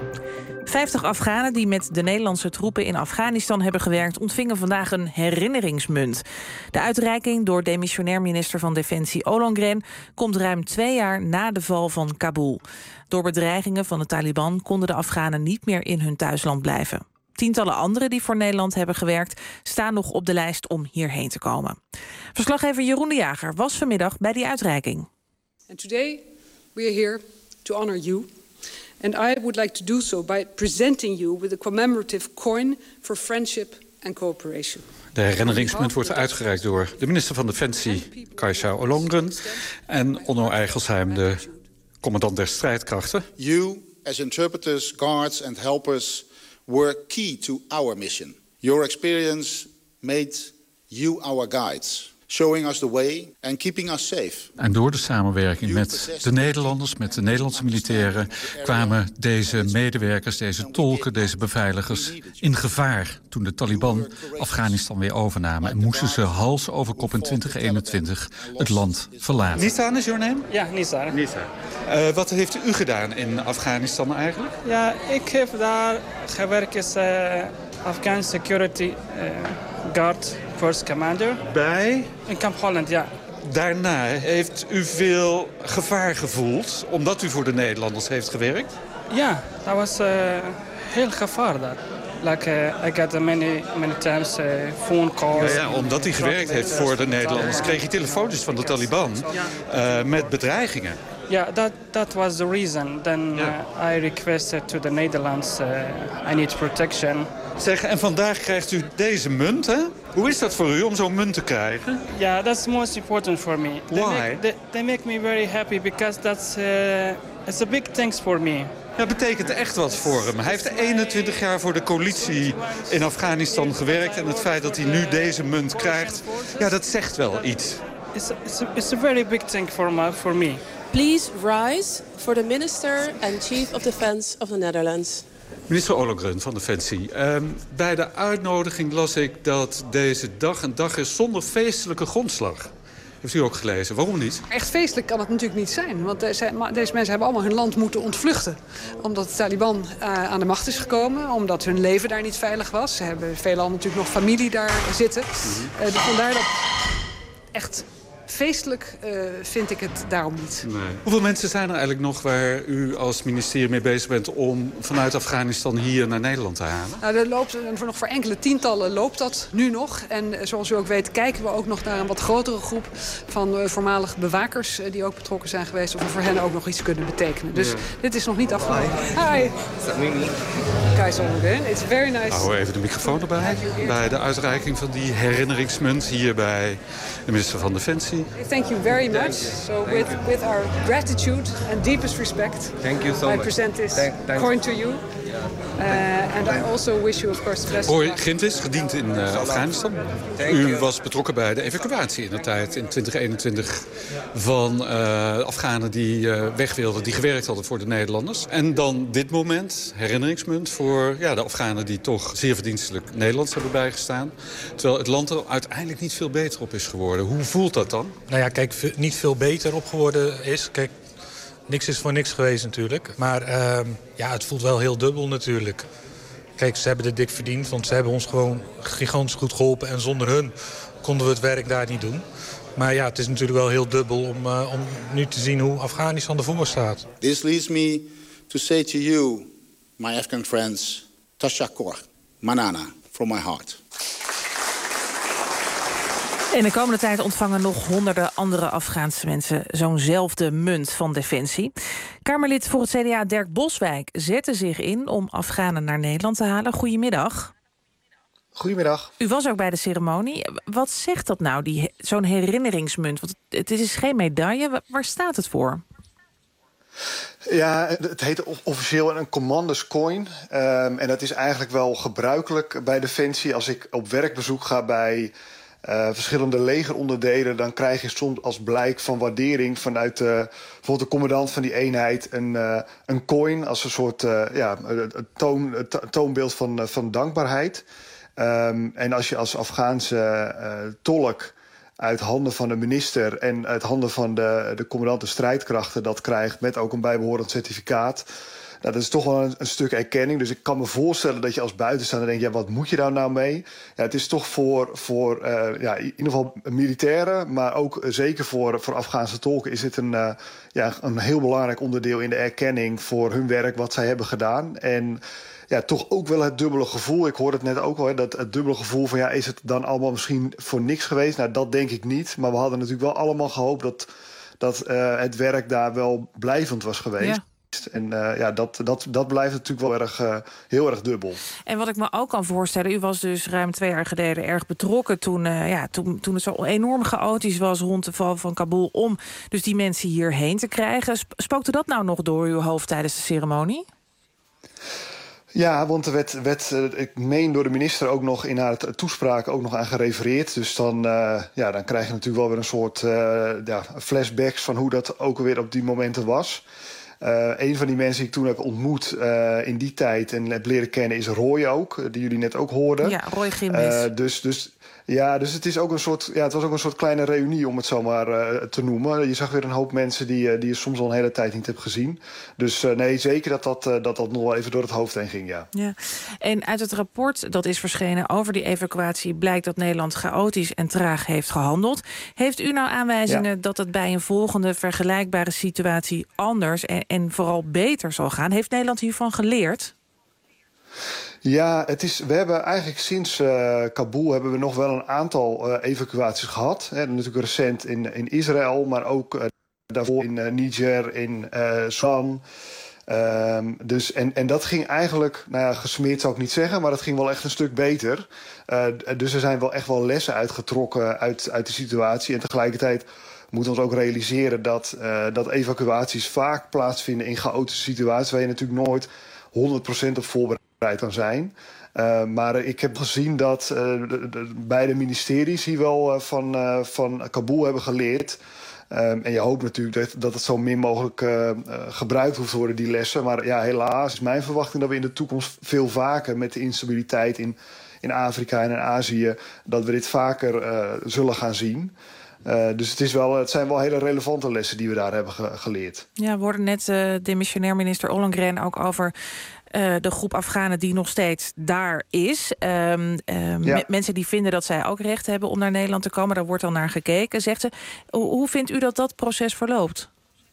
S1: vijftig Afghanen die met de Nederlandse troepen in Afghanistan hebben gewerkt ontvingen vandaag een herinneringsmunt. De uitreiking door demissionair minister van Defensie Ollongren komt ruim twee jaar na de val van Kabul. Door bedreigingen van de Taliban konden de Afghanen niet meer in hun thuisland blijven. Tientallen anderen die voor Nederland hebben gewerkt staan nog op de lijst om hierheen te komen. Verslaggever Jeroen de Jager was vanmiddag bij die uitreiking.
S11: And today we are here to honor you. And I would like to do so by presenting you with a commemorative coin for friendship and cooperation.
S12: De herinneringsmunt wordt uitgereikt door de minister van Defensie, Kajsa Ollongren, en Onno Eigelsheim, de commandant der strijdkrachten.
S14: You, as interpreters, guards and helpers, were key to our mission. Your experience made you our guides, showing us the way and keeping us safe.
S12: En door de samenwerking met de Nederlanders, met de Nederlandse militairen, kwamen deze medewerkers, deze tolken, deze beveiligers in gevaar toen de Taliban Afghanistan weer overnamen. En moesten ze hals over kop in twintig eenentwintig het land verlaten.
S30: Nissan is your name?
S11: Ja, Nissan.
S30: Nissan. Uh, wat heeft u gedaan in Afghanistan eigenlijk?
S11: Ja, ik heb daar gewerkt als uh, Afghan Security uh, Guard First Commander.
S12: Bij?
S11: In Camp Holland, ja.
S12: Daarna heeft u veel gevaar gevoeld, omdat u voor de Nederlanders heeft gewerkt?
S11: Ja, dat was uh, heel gevaar daar. Like uh, I got many many times uh, phone calls.
S12: Ja, ja, omdat hij gewerkt heeft voor de Nederlanders, kreeg hij telefoontjes van de Taliban uh, met bedreigingen.
S11: Ja, yeah, that that was the reason. Then uh, I requested to the Netherlands, uh, I need protection.
S12: Zeg, en vandaag krijgt u deze munt, hè? Hoe is dat voor u om zo'n munt te krijgen?
S11: Ja, yeah, that's most important for me.
S12: Why?
S11: They make, they, they make me very happy because that's uh, it's a big thanks for me.
S12: Dat betekent echt wat voor hem. Hij heeft eenentwintig jaar voor de coalitie in Afghanistan gewerkt. En het feit dat hij nu deze munt krijgt, ja, dat zegt wel iets.
S11: It's a, it's a, it's a very big thing for, my, for me.
S31: Please rise for the Minister and Chief of Defence of the Netherlands.
S12: Minister Ollongren van Defensie. Uh, bij de uitnodiging las ik dat deze dag een dag is zonder feestelijke grondslag.
S30: Heeft u ook gelezen. Waarom niet?
S11: Echt feestelijk kan het natuurlijk niet zijn. Want deze mensen hebben allemaal hun land moeten ontvluchten. Omdat de Taliban uh, aan de macht is gekomen. Omdat hun leven daar niet veilig was. Ze hebben veelal natuurlijk nog familie daar zitten. Mm-hmm. Uh, dus vandaar dat echt feestelijk uh, vind ik het daarom niet.
S30: Nee. Hoeveel mensen zijn er eigenlijk nog waar u als ministerie mee bezig bent om vanuit Afghanistan hier naar Nederland te halen?
S11: Nou, er loopt, nog voor enkele tientallen loopt dat nu nog. En zoals u ook weet kijken we ook nog naar een wat grotere groep van uh, voormalig bewakers uh, die ook betrokken zijn geweest. Of we voor hen ook nog iets kunnen betekenen. Dus ja. Dit is nog niet afgelopen. Hi. Is dat Mimi? Keizer again. It's very nice.
S30: Hou even de microfoon erbij. Bij de uitreiking van die herinneringsmunt hier bij de minister van Defensie.
S11: Thank you very much. So with, with our gratitude and deepest respect,
S6: thank you so
S11: I
S6: much.
S11: present this
S6: Thank,
S11: coin to you. Uh, and I also wish you of course the best.
S30: Roy Gintis, gediend in uh, Afghanistan. U was betrokken bij de evacuatie in de tijd in twintig eenentwintig van uh, Afghanen die uh, weg wilden, die gewerkt hadden voor de Nederlanders. En dan dit moment, herinneringsmunt voor ja, de Afghanen die toch zeer verdienstelijk Nederlands hebben bijgestaan. Terwijl het land er uiteindelijk niet veel beter op is geworden. Hoe voelt dat dan?
S15: Nou ja, kijk, niet veel beter op geworden is. Kijk, niks is voor niks geweest natuurlijk. Maar uh, ja, het voelt wel heel dubbel natuurlijk. Kijk, ze hebben het dik verdiend, want ze hebben ons gewoon gigantisch goed geholpen. En zonder hun konden we het werk daar niet doen. Maar ja, het is natuurlijk wel heel dubbel om, uh, om nu te zien hoe Afghanistan ervoor staat.
S14: This leads me to say to you, my Afghan friends, Tashakkur, Manana, from my heart.
S1: In de komende tijd ontvangen nog honderden andere Afghaanse mensen zo'nzelfde munt van Defensie. Kamerlid voor het C D A Dirk Boswijk zette zich in om Afghanen naar Nederland te halen. Goedemiddag.
S16: Goedemiddag.
S1: U was ook bij de ceremonie. Wat zegt dat nou, die, zo'n herinneringsmunt? Want het is geen medaille. Waar staat het voor?
S16: Ja, het heet officieel een Commanders Coin. Um, en dat is eigenlijk wel gebruikelijk bij Defensie. Als ik op werkbezoek ga bij Uh, verschillende legeronderdelen, dan krijg je soms als blijk van waardering vanuit uh, bijvoorbeeld de commandant van die eenheid een, uh, een coin als een soort uh, ja, toon, toonbeeld van, uh, van dankbaarheid. Um, en als je als Afghaanse uh, tolk uit handen van de minister en uit handen van de, de commandant de strijdkrachten dat krijgt met ook een bijbehorend certificaat. Nou, dat is toch wel een, een stuk erkenning. Dus ik kan me voorstellen dat je als buitenstaander denkt, ja, wat moet je daar nou mee? Ja, het is toch voor, voor uh, ja, in ieder geval militairen, maar ook uh, zeker voor, voor Afghaanse tolken is het een, uh, ja, een heel belangrijk onderdeel in de erkenning voor hun werk wat zij hebben gedaan. En ja, toch ook wel het dubbele gevoel. Ik hoorde het net ook al, hè, dat het dubbele gevoel van ja, is het dan allemaal misschien voor niks geweest? Nou, dat denk ik niet. Maar we hadden natuurlijk wel allemaal gehoopt dat, dat uh, het werk daar wel blijvend was geweest. Ja. En uh, ja, dat, dat, dat blijft natuurlijk wel erg, uh, heel erg dubbel.
S1: En wat ik me ook kan voorstellen, u was dus ruim twee jaar geleden erg betrokken toen, uh, ja, toen, toen het zo enorm chaotisch was rond de val van Kabul om dus die mensen hierheen te krijgen. Spookte dat nou nog door uw hoofd tijdens de ceremonie?
S16: Ja, want er werd, werd, ik meen door de minister ook nog in haar toespraak ook nog aan gerefereerd. Dus dan, uh, ja, dan krijg je natuurlijk wel weer een soort uh, ja, flashbacks van hoe dat ook weer op die momenten was. Uh, een van die mensen die ik toen heb ontmoet uh, in die tijd en heb leren kennen is Roy ook, die jullie net ook hoorden.
S1: Ja, Roy Gintis.
S16: Uh, dus, dus, ja, dus het, is ook een soort, ja, het was ook een soort kleine reunie, om het zo maar uh, te noemen. Je zag weer een hoop mensen die, uh, die je soms al een hele tijd niet hebt gezien. Dus uh, nee, zeker dat dat, uh, dat dat nog wel even door het hoofd heen ging, ja.
S1: Ja. En uit het rapport dat is verschenen over die evacuatie blijkt dat Nederland chaotisch en traag heeft gehandeld. Heeft u nou aanwijzingen ja. dat het bij een volgende vergelijkbare situatie anders en, en vooral beter zal gaan? Heeft Nederland hiervan geleerd?
S16: Ja, het is, we hebben eigenlijk sinds uh, Kabul hebben we nog wel een aantal uh, evacuaties gehad. Hè, natuurlijk recent in, in Israël, maar ook uh, daarvoor in uh, Niger, in uh, Sudan. Um, dus, en, en dat ging eigenlijk, nou ja, gesmeerd zou ik niet zeggen, maar dat ging wel echt een stuk beter. Uh, dus er zijn wel echt wel lessen uitgetrokken uit, uit de situatie. En tegelijkertijd moeten we ons ook realiseren dat, uh, dat evacuaties vaak plaatsvinden in chaotische situaties waar je natuurlijk nooit honderd procent op voorbereid kan zijn. Uh, maar ik heb gezien dat uh, de, de, beide ministeries hier wel uh, van, uh, van Kabul hebben geleerd. Um, en je hoopt natuurlijk dat, dat het zo min mogelijk uh, uh, gebruikt hoeft te worden, die lessen. Maar ja, helaas is mijn verwachting dat we in de toekomst veel vaker met de instabiliteit in, in Afrika en in Azië, dat we dit vaker uh, zullen gaan zien. Uh, dus het, is wel, het zijn wel hele relevante lessen die we daar hebben ge- geleerd.
S1: Ja, we hoorden net uh, demissionair minister Ollongren ook over uh, de groep Afghanen die nog steeds daar is. Um, um, ja. me- mensen die vinden dat zij ook recht hebben om naar Nederland te komen. Daar wordt al naar gekeken, zegt ze. Hoe, hoe vindt u dat dat proces verloopt?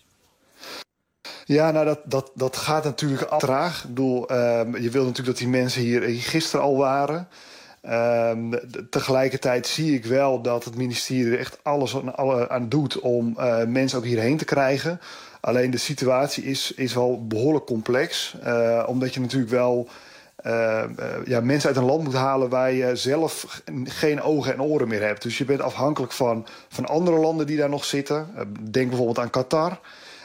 S16: Ja, nou dat, dat, dat gaat natuurlijk al traag. Ik bedoel, uh, je wil natuurlijk dat die mensen hier, hier gisteren al waren. Um, de, tegelijkertijd zie ik wel dat het ministerie er echt alles aan, alle aan doet om uh, mensen ook hierheen te krijgen. Alleen de situatie is, is wel behoorlijk complex. Uh, omdat je natuurlijk wel uh, uh, ja, mensen uit een land moet halen waar je zelf geen ogen en oren meer hebt. Dus je bent afhankelijk van, van andere landen die daar nog zitten. Uh, denk bijvoorbeeld aan Qatar.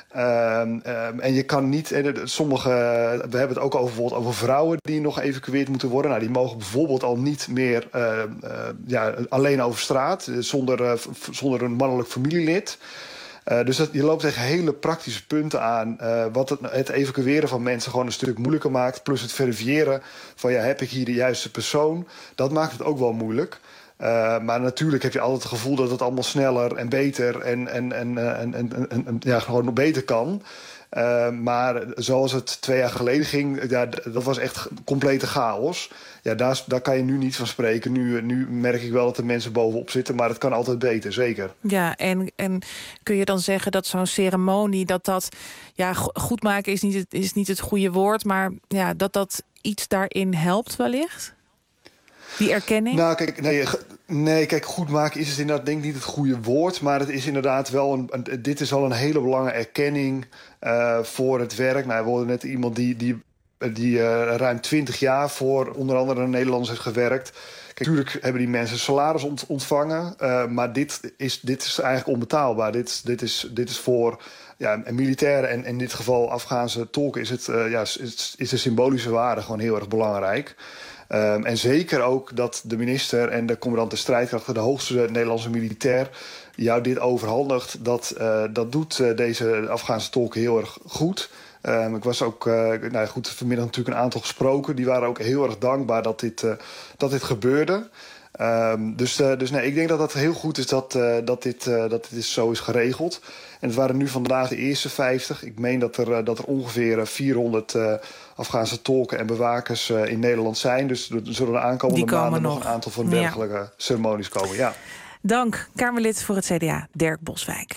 S16: Um, um, en je kan niet, eh, sommige, we hebben het ook over, bijvoorbeeld over vrouwen die nog geëvacueerd moeten worden. Nou, die mogen bijvoorbeeld al niet meer uh, uh, ja, alleen over straat, zonder, uh, f- zonder een mannelijk familielid. Uh, dus dat, je loopt tegen hele praktische punten aan, uh, wat het, het evacueren van mensen gewoon een stuk moeilijker maakt. Plus het verifiëren van, ja, heb ik hier de juiste persoon? Dat maakt het ook wel moeilijk. Uh, maar natuurlijk heb je altijd het gevoel dat het allemaal sneller en beter en, en, en, en, en, en, en ja, gewoon nog beter kan. Uh, maar zoals het twee jaar geleden ging, ja, dat was echt complete chaos. Ja, daar, daar kan je nu niet van spreken. Nu, nu merk ik wel dat er mensen bovenop zitten, maar het kan altijd beter, zeker.
S1: Ja, en, en kun je dan zeggen dat zo'n ceremonie, dat dat, ja, goed maken is niet het, is niet het goede woord, maar ja, dat dat iets daarin helpt wellicht? Die erkenning?
S16: Nou, kijk, nee, nee, kijk, goed maken is het inderdaad denk ik niet het goede woord. Maar het is inderdaad wel een, een dit is al een hele belangrijke erkenning uh, voor het werk. Nou, we hoorden net iemand die, die, die uh, ruim twintig jaar voor onder andere de Nederlanders heeft gewerkt. Kijk, natuurlijk hebben die mensen salaris ont, ontvangen. Uh, maar dit is, dit is eigenlijk onbetaalbaar. Dit, dit, is, dit is voor ja, militairen en in dit geval Afghaanse tolken is, het, uh, ja, is, is de symbolische waarde gewoon heel erg belangrijk. Um, en zeker ook dat de minister en de commandant de strijdkrachten, de hoogste Nederlandse militair, jou dit overhandigt. Dat, uh, dat doet uh, deze Afghaanse tolken heel erg goed. Um, ik was ook, uh, nou goed, vanmiddag natuurlijk een aantal gesproken. Die waren ook heel erg dankbaar dat dit, uh, dat dit gebeurde. Um, dus uh, dus nee, ik denk dat het heel goed is dat, uh, dat, dit, uh, dat dit zo is geregeld. En het waren nu vandaag de eerste vijftig. Ik meen dat er, uh, dat er ongeveer vierhonderd uh, Afghaanse tolken en bewakers uh, in Nederland zijn. Dus er zullen de aankomende maanden nog een aantal van dergelijke ja. ceremonies komen. Ja.
S1: Dank, Kamerlid voor het C D A, Dirk Boswijk.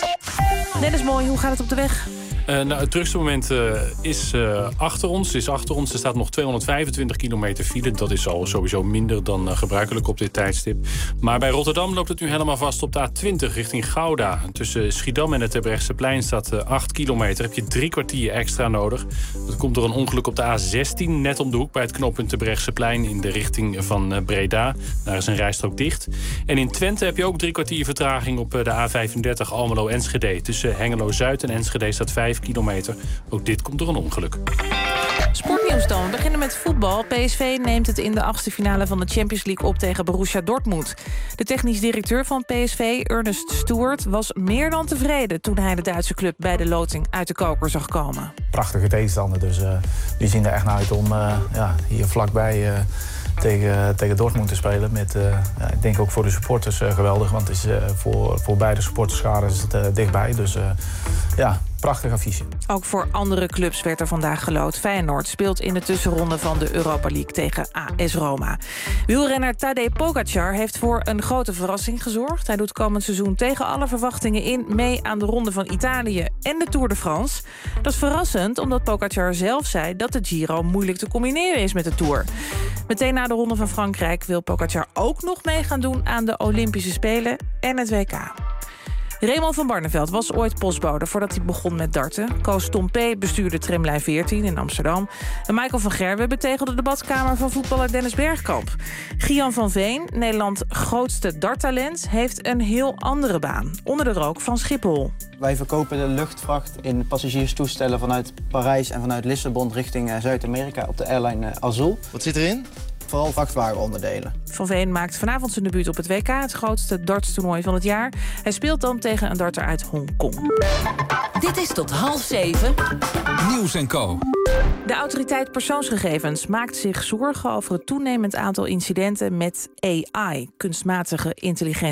S1: Dennis Mooi, hoe gaat het op de weg?
S5: Uh, nou, het drukste moment uh, is uh, achter ons. Is achter ons. Er staat nog tweehonderdvijfentwintig kilometer file. Dat is al sowieso minder dan uh, gebruikelijk op dit tijdstip. Maar bij Rotterdam loopt het nu helemaal vast op de A twintig richting Gouda. Tussen Schiedam en het Terbrechtseplein staat uh, acht kilometer. Heb je drie kwartier extra nodig. Dat komt door een ongeluk op de A zestien. Net om de hoek bij het knooppunt Terbrechtseplein in de richting van uh, Breda. Daar is een rijstrook dicht. En in Twente heb je ook drie kwartier vertraging op uh, de A vijfendertig Almelo-Enschede. Tussen Hengelo-Zuid en Enschede staat vijf kilometer. Ook dit komt door een ongeluk.
S1: Sportnieuws dan. We beginnen met voetbal. P S V neemt het in de achtste finale van de Champions League op tegen Borussia Dortmund. De technisch directeur van P S V, Ernest Stewart, was meer dan tevreden toen hij de Duitse club bij de loting uit de koker zag komen.
S3: Prachtige tegenstander, dus uh, die zien er echt naar uit om uh, ja, hier vlakbij uh, tegen, tegen Dortmund te spelen. Met, uh, ja, ik denk ook voor de supporters uh, geweldig, want het is, uh, voor, voor beide supporterscharen is het uh, dichtbij. Dus uh, ja, prachtig affiche.
S1: Ook voor andere clubs werd er vandaag geloot. Feyenoord speelt in de tussenronde van de Europa League tegen A S Roma. Wielrenner Tadej Pogacar heeft voor een grote verrassing gezorgd. Hij doet komend seizoen tegen alle verwachtingen in mee aan de Ronde van Italië en de Tour de France. Dat is verrassend, omdat Pogacar zelf zei dat de Giro moeilijk te combineren is met de Tour. Meteen na de Ronde van Frankrijk wil Pogacar ook nog mee gaan doen aan de Olympische Spelen en het W K. Raymond van Barneveld was ooit postbode voordat hij begon met darten. Koos Tompé bestuurde tramlijn veertien in Amsterdam. En Michael van Gerwen betegelde de badkamer van voetballer Dennis Bergkamp. Gian van Veen, Nederlands grootste darttalent, heeft een heel andere baan. Onder de rook van Schiphol.
S6: Wij verkopen de luchtvracht in passagierstoestellen vanuit Parijs en vanuit Lissabon richting Zuid-Amerika op de airline Azul.
S17: Wat zit erin?
S6: Vooral vrachtwagenonderdelen.
S1: Van Veen maakt vanavond zijn debuut op het W K, het grootste dartstoernooi van het jaar. Hij speelt dan tegen een darter uit Hongkong.
S13: Dit is tot half zeven. Nieuws en Co.
S1: De autoriteit persoonsgegevens maakt zich zorgen over het toenemend aantal incidenten met A I, kunstmatige intelligentie,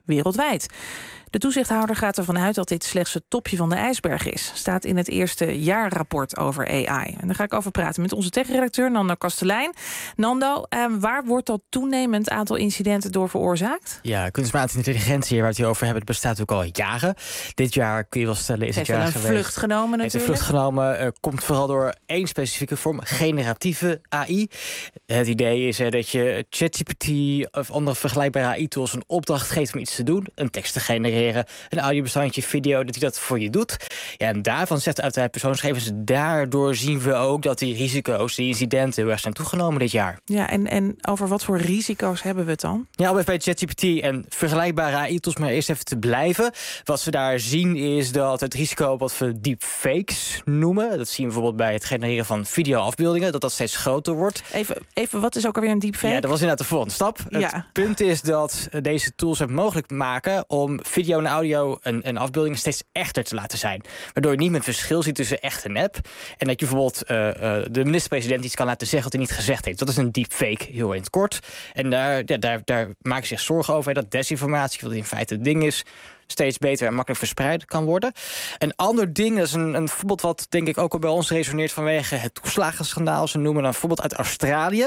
S1: wereldwijd. De toezichthouder gaat ervan uit dat dit slechts het topje van de ijsberg is. Staat in het eerste jaarrapport over A I. En daar ga ik over praten met onze tech-redacteur Nando Kastelein. Nando, eh, waar wordt dat toenemend aantal incidenten door veroorzaakt?
S17: Ja, kunstmatige intelligentie, waar we het hier over hebben, het bestaat natuurlijk al jaren. Dit jaar kun je wel stellen, is het,
S1: het
S17: jaar
S1: heeft wel een
S17: geweest.
S1: vlucht genomen natuurlijk.
S17: Het heeft een vlucht genomen, uh, komt vooral door één specifieke vorm, generatieve A I. Het idee is uh, dat je ChatGPT of andere vergelijkbare A I-tools een opdracht geeft om iets te doen, een tekst te genereren, een audiobestandje, video, dat hij dat voor je doet. Ja, en daarvan zegt uit persoonsgegevens, daardoor zien we ook dat die risico's, die incidenten heel erg zijn toegenomen dit jaar.
S1: Ja, en, en over wat voor risico's hebben we het dan?
S17: Ja, om even bij ChatGPT en vergelijkbare A I-tools maar eerst even te blijven. Wat we daar zien is dat het risico op wat we deepfakes noemen, dat zien we bijvoorbeeld bij het genereren van videoafbeeldingen, dat dat steeds groter wordt.
S1: Even, even wat is ook alweer een deepfake?
S17: Ja, dat was inderdaad de volgende stap. Ja. Het punt is dat deze tools het mogelijk maken om video en audio en, en afbeeldingen steeds echter te laten zijn. Waardoor je niet meer het verschil ziet tussen echt en nep. En dat je bijvoorbeeld uh, uh, de minister-president iets kan laten zeggen wat hij niet gezegd heeft. Dat is een deepfake, heel in het kort. En daar, ja, daar, daar maken ze zich zorgen over. Dat desinformatie, wat in feite het ding is, steeds beter en makkelijk verspreid kan worden. Een ander ding, dat is een, een voorbeeld wat denk ik ook al bij ons resoneert vanwege het toeslagenschandaal. Ze noemen een voorbeeld uit Australië.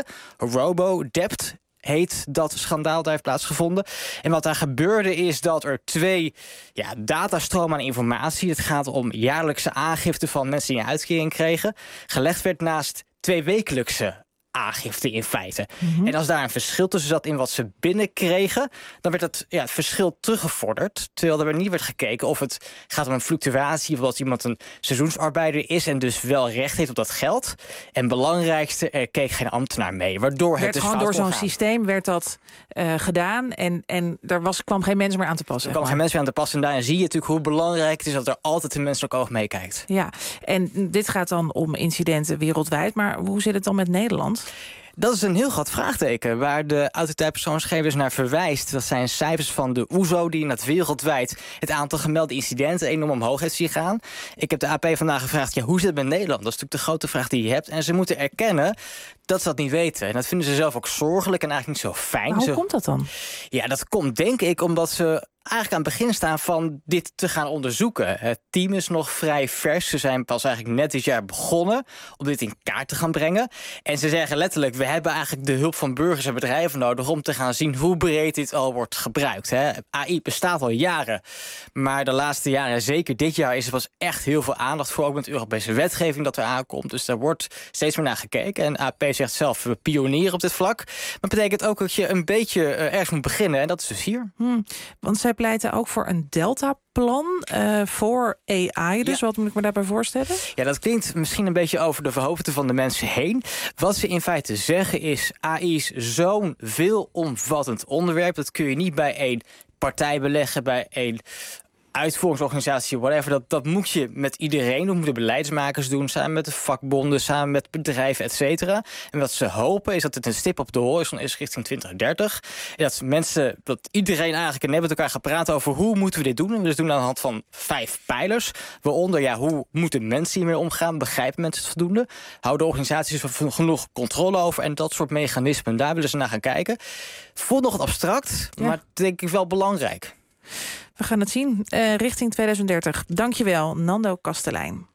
S17: Robo-Debt heet dat schandaal, daar heeft plaatsgevonden. En wat daar gebeurde is dat er twee ja, datastromen aan informatie, het gaat om jaarlijkse aangifte van mensen die een uitkering kregen, gelegd werd naast twee wekelijkse aangifte in feite. Mm-hmm. En als daar een verschil tussen zat in wat ze binnenkregen, dan werd het, ja, het verschil teruggevorderd. Terwijl er niet werd gekeken of het gaat om een fluctuatie, of dat iemand een seizoensarbeider is en dus wel recht heeft op dat geld. En belangrijkste, er keek geen ambtenaar mee. Waardoor
S1: werd
S17: het dus
S1: gewoon door zo'n systeem werd dat uh, gedaan en, en er was, kwam geen mens meer aan te passen.
S17: Er kwam geen mens meer aan te passen. En daarin zie je natuurlijk hoe belangrijk het is dat er altijd een menselijk oog meekijkt.
S1: Ja, en dit gaat dan om incidenten wereldwijd. Maar hoe zit het dan met Nederland?
S17: Dat is een heel groot vraagteken waar de autoriteit persoonsgegevens naar verwijst. Dat zijn cijfers van de O E S O die net wereldwijd het aantal gemelde incidenten enorm omhoog heeft zien gaan. Ik heb de A P vandaag gevraagd, ja, hoe zit het met Nederland? Dat is natuurlijk de grote vraag die je hebt. En ze moeten erkennen dat ze dat niet weten. En dat vinden ze zelf ook zorgelijk en eigenlijk niet zo fijn.
S1: Maar hoe
S17: ze...
S1: komt dat dan?
S17: Ja, dat komt denk ik omdat ze eigenlijk aan het begin staan van dit te gaan onderzoeken. Het team is nog vrij vers. Ze zijn pas eigenlijk net dit jaar begonnen om dit in kaart te gaan brengen. En ze zeggen letterlijk, we hebben eigenlijk de hulp van burgers en bedrijven nodig om te gaan zien hoe breed dit al wordt gebruikt. Hè. A I bestaat al jaren, maar de laatste jaren, zeker dit jaar, is er pas echt heel veel aandacht voor, ook met Europese wetgeving dat er aankomt. Dus daar wordt steeds meer naar gekeken. En A P zegt zelf, we pionieren op dit vlak. Maar dat betekent ook dat je een beetje uh, ergens moet beginnen. En dat is dus hier.
S1: Hmm, want zij pleiten ook voor een Delta-plan uh, voor A I. Dus ja. Wat moet ik me daarbij voorstellen?
S17: Ja, dat klinkt misschien een beetje over de hoofden van de mensen heen. Wat ze in feite zeggen is, A I is zo'n veelomvattend onderwerp. Dat kun je niet bij één partij beleggen, bij één uitvoeringsorganisatie, whatever. Dat, dat moet je met iedereen, dat moeten beleidsmakers doen, samen met de vakbonden, samen met bedrijven, et cetera. En wat ze hopen is dat het een stip op de horizon is richting twintig dertig. En dat mensen, dat iedereen eigenlijk en met elkaar gaat praten over hoe moeten we dit doen. En we dus doen aan de hand van vijf pijlers. Waaronder, ja, hoe moeten mensen hiermee omgaan? Begrijpen mensen het voldoende? Houden organisaties er genoeg controle over? En dat soort mechanismen, daar willen ze naar gaan kijken. Voelt nog wat abstract, ja, maar denk ik wel belangrijk.
S1: We gaan het zien uh, richting twintig dertig. Dankjewel, Nando Kastelein.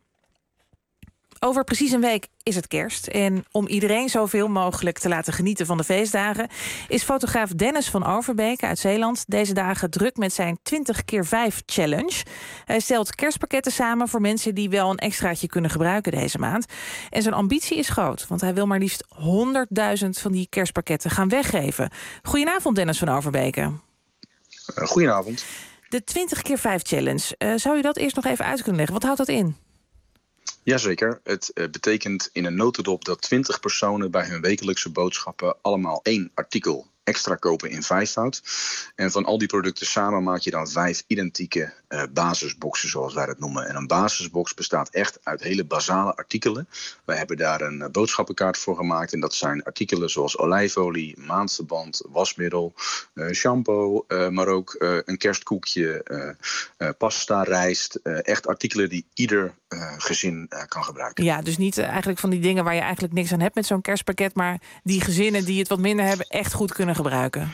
S1: Over precies een week is het kerst. En om iedereen zoveel mogelijk te laten genieten van de feestdagen, is fotograaf Dennis van Overbeek uit Zeeland deze dagen druk met zijn twintig keer vijf challenge. Hij stelt kerstpakketten samen voor mensen die wel een extraatje kunnen gebruiken deze maand. En zijn ambitie is groot, want hij wil maar liefst honderdduizend van die kerstpakketten gaan weggeven. Goedenavond, Dennis van Overbeek.
S18: Uh, goedenavond.
S1: De twintig keer vijf challenge, uh, zou je dat eerst nog even uit kunnen leggen? Wat houdt dat in?
S18: Jazeker. Het uh, betekent in een notendop dat twintig personen bij hun wekelijkse boodschappen allemaal één artikel extra kopen in vijfvoud. En van al die producten samen maak je dan vijf identieke uh, basisboxen, zoals wij dat noemen. En een basisbox bestaat echt uit hele basale artikelen. Wij hebben daar een uh, boodschappenkaart voor gemaakt. En dat zijn artikelen zoals olijfolie, maandverband, wasmiddel, uh, shampoo, uh, maar ook uh, een kerstkoekje, uh, uh, pasta, rijst. Uh, echt artikelen die ieder uh, gezin uh, kan gebruiken.
S1: Ja, dus niet uh, eigenlijk van die dingen waar je eigenlijk niks aan hebt met zo'n kerstpakket, maar die gezinnen die het wat minder hebben echt goed kunnen gebruiken.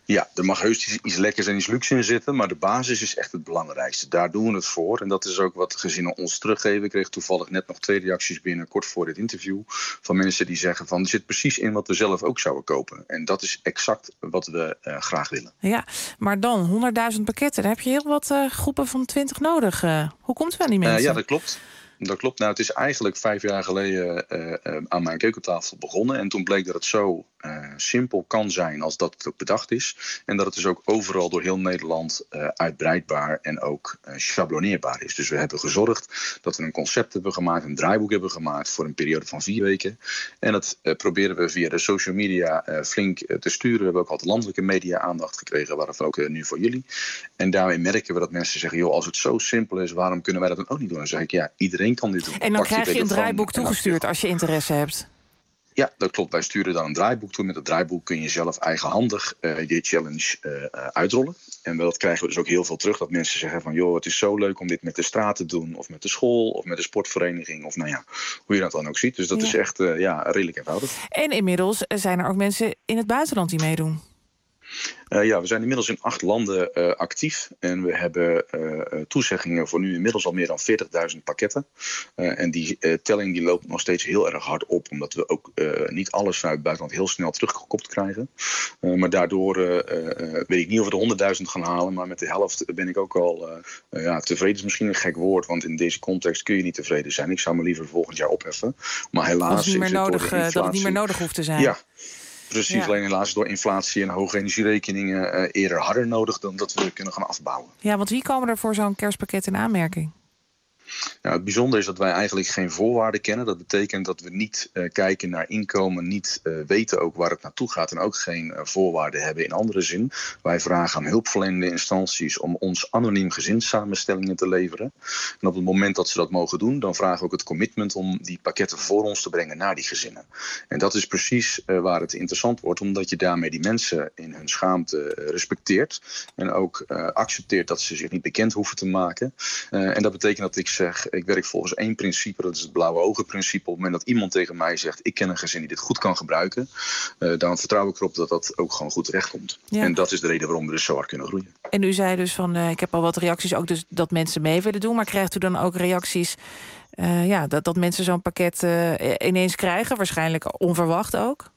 S18: Ja, er mag heus iets lekkers en iets luxe in zitten, maar de basis is echt het belangrijkste. Daar doen we het voor. En dat is ook wat gezinnen ons teruggeven. Ik kreeg toevallig net nog twee reacties binnen, kort voor dit interview, van mensen die zeggen van, er zit precies in wat we zelf ook zouden kopen. En dat is exact wat we uh, graag willen.
S1: Ja, maar dan honderdduizend pakketten. Daar heb je heel wat uh, groepen van twintig nodig. Uh, hoe komt het aan die mensen?
S18: Uh, ja, dat klopt. Dat klopt. Nou, het is eigenlijk vijf jaar geleden uh, uh, aan mijn keukentafel begonnen. En toen bleek dat het zo uh, simpel kan zijn als dat het ook bedacht is. En dat het dus ook overal door heel Nederland uh, uitbreidbaar en ook uh, schabloneerbaar is. Dus we hebben gezorgd dat we een concept hebben gemaakt, een draaiboek hebben gemaakt voor een periode van vier weken. En dat uh, proberen we via de social media uh, flink uh, te sturen. We hebben ook altijd landelijke media aandacht gekregen, waarvan ook uh, nu voor jullie. En daarmee merken we dat mensen zeggen, joh, als het zo simpel is, waarom kunnen wij dat dan ook niet doen? Dan zeg ik, ja, iedereen kan dit doen.
S1: En dan krijg je een draaiboek toegestuurd als je interesse hebt.
S18: Ja, dat klopt. Wij sturen dan een draaiboek toe. Met dat draaiboek kun je zelf eigenhandig uh, je challenge uh, uitrollen. En dat krijgen we dus ook heel veel terug. Dat mensen zeggen van, joh, het is zo leuk om dit met de straat te doen. Of met de school, of met de sportvereniging. Of nou ja, hoe je dat dan ook ziet. Dus dat ja. is echt uh, ja, redelijk eenvoudig.
S1: En inmiddels zijn er ook mensen in het buitenland die meedoen.
S18: Uh, ja, we zijn inmiddels in acht landen uh, actief. En we hebben uh, toezeggingen voor nu inmiddels al meer dan veertigduizend pakketten. Uh, en die uh, telling die loopt nog steeds heel erg hard op. Omdat we ook uh, niet alles vanuit het buitenland heel snel teruggekopt krijgen. Uh, maar daardoor uh, uh, weet ik niet of we de honderdduizend gaan halen. Maar met de helft ben ik ook al uh, uh, ja, tevreden is misschien een gek woord. Want in deze context kun je niet tevreden zijn. Ik zou me liever volgend jaar opheffen. Maar helaas
S1: dat het niet meer,
S18: is
S1: nodig,
S18: het door de inflatie...
S1: dat het niet meer nodig hoeft te zijn.
S18: Ja. Precies, ja. Alleen helaas door inflatie en hoge energierekeningen uh, eerder harder nodig dan dat we kunnen gaan afbouwen.
S1: Ja, want wie komen er voor zo'n kerstpakket in aanmerking?
S18: Nou, het bijzondere is dat wij eigenlijk geen voorwaarden kennen. Dat betekent dat we niet uh, kijken naar inkomen, niet uh, weten ook waar het naartoe gaat en ook geen uh, voorwaarden hebben in andere zin. Wij vragen aan hulpverlenende instanties om ons anoniem gezinssamenstellingen te leveren. En op het moment dat ze dat mogen doen, dan vragen we ook het commitment om die pakketten voor ons te brengen naar die gezinnen. En dat is precies uh, waar het interessant wordt, omdat je daarmee die mensen in hun schaamte uh, respecteert en ook uh, accepteert dat ze zich niet bekend hoeven te maken. Uh, en dat betekent dat ik zeg, ik werk volgens één principe, dat is het blauwe ogen principe. Op het moment dat iemand tegen mij zegt, ik ken een gezin die dit goed kan gebruiken, uh, dan vertrouw ik erop dat dat ook gewoon goed terechtkomt. Ja. En dat is de reden waarom we dus zo hard kunnen groeien.
S1: En u zei dus van, uh, ik heb al wat reacties, ook dus dat mensen mee willen doen, maar krijgt u dan ook reacties uh, ja, dat, dat mensen zo'n pakket uh, ineens krijgen, waarschijnlijk onverwacht ook?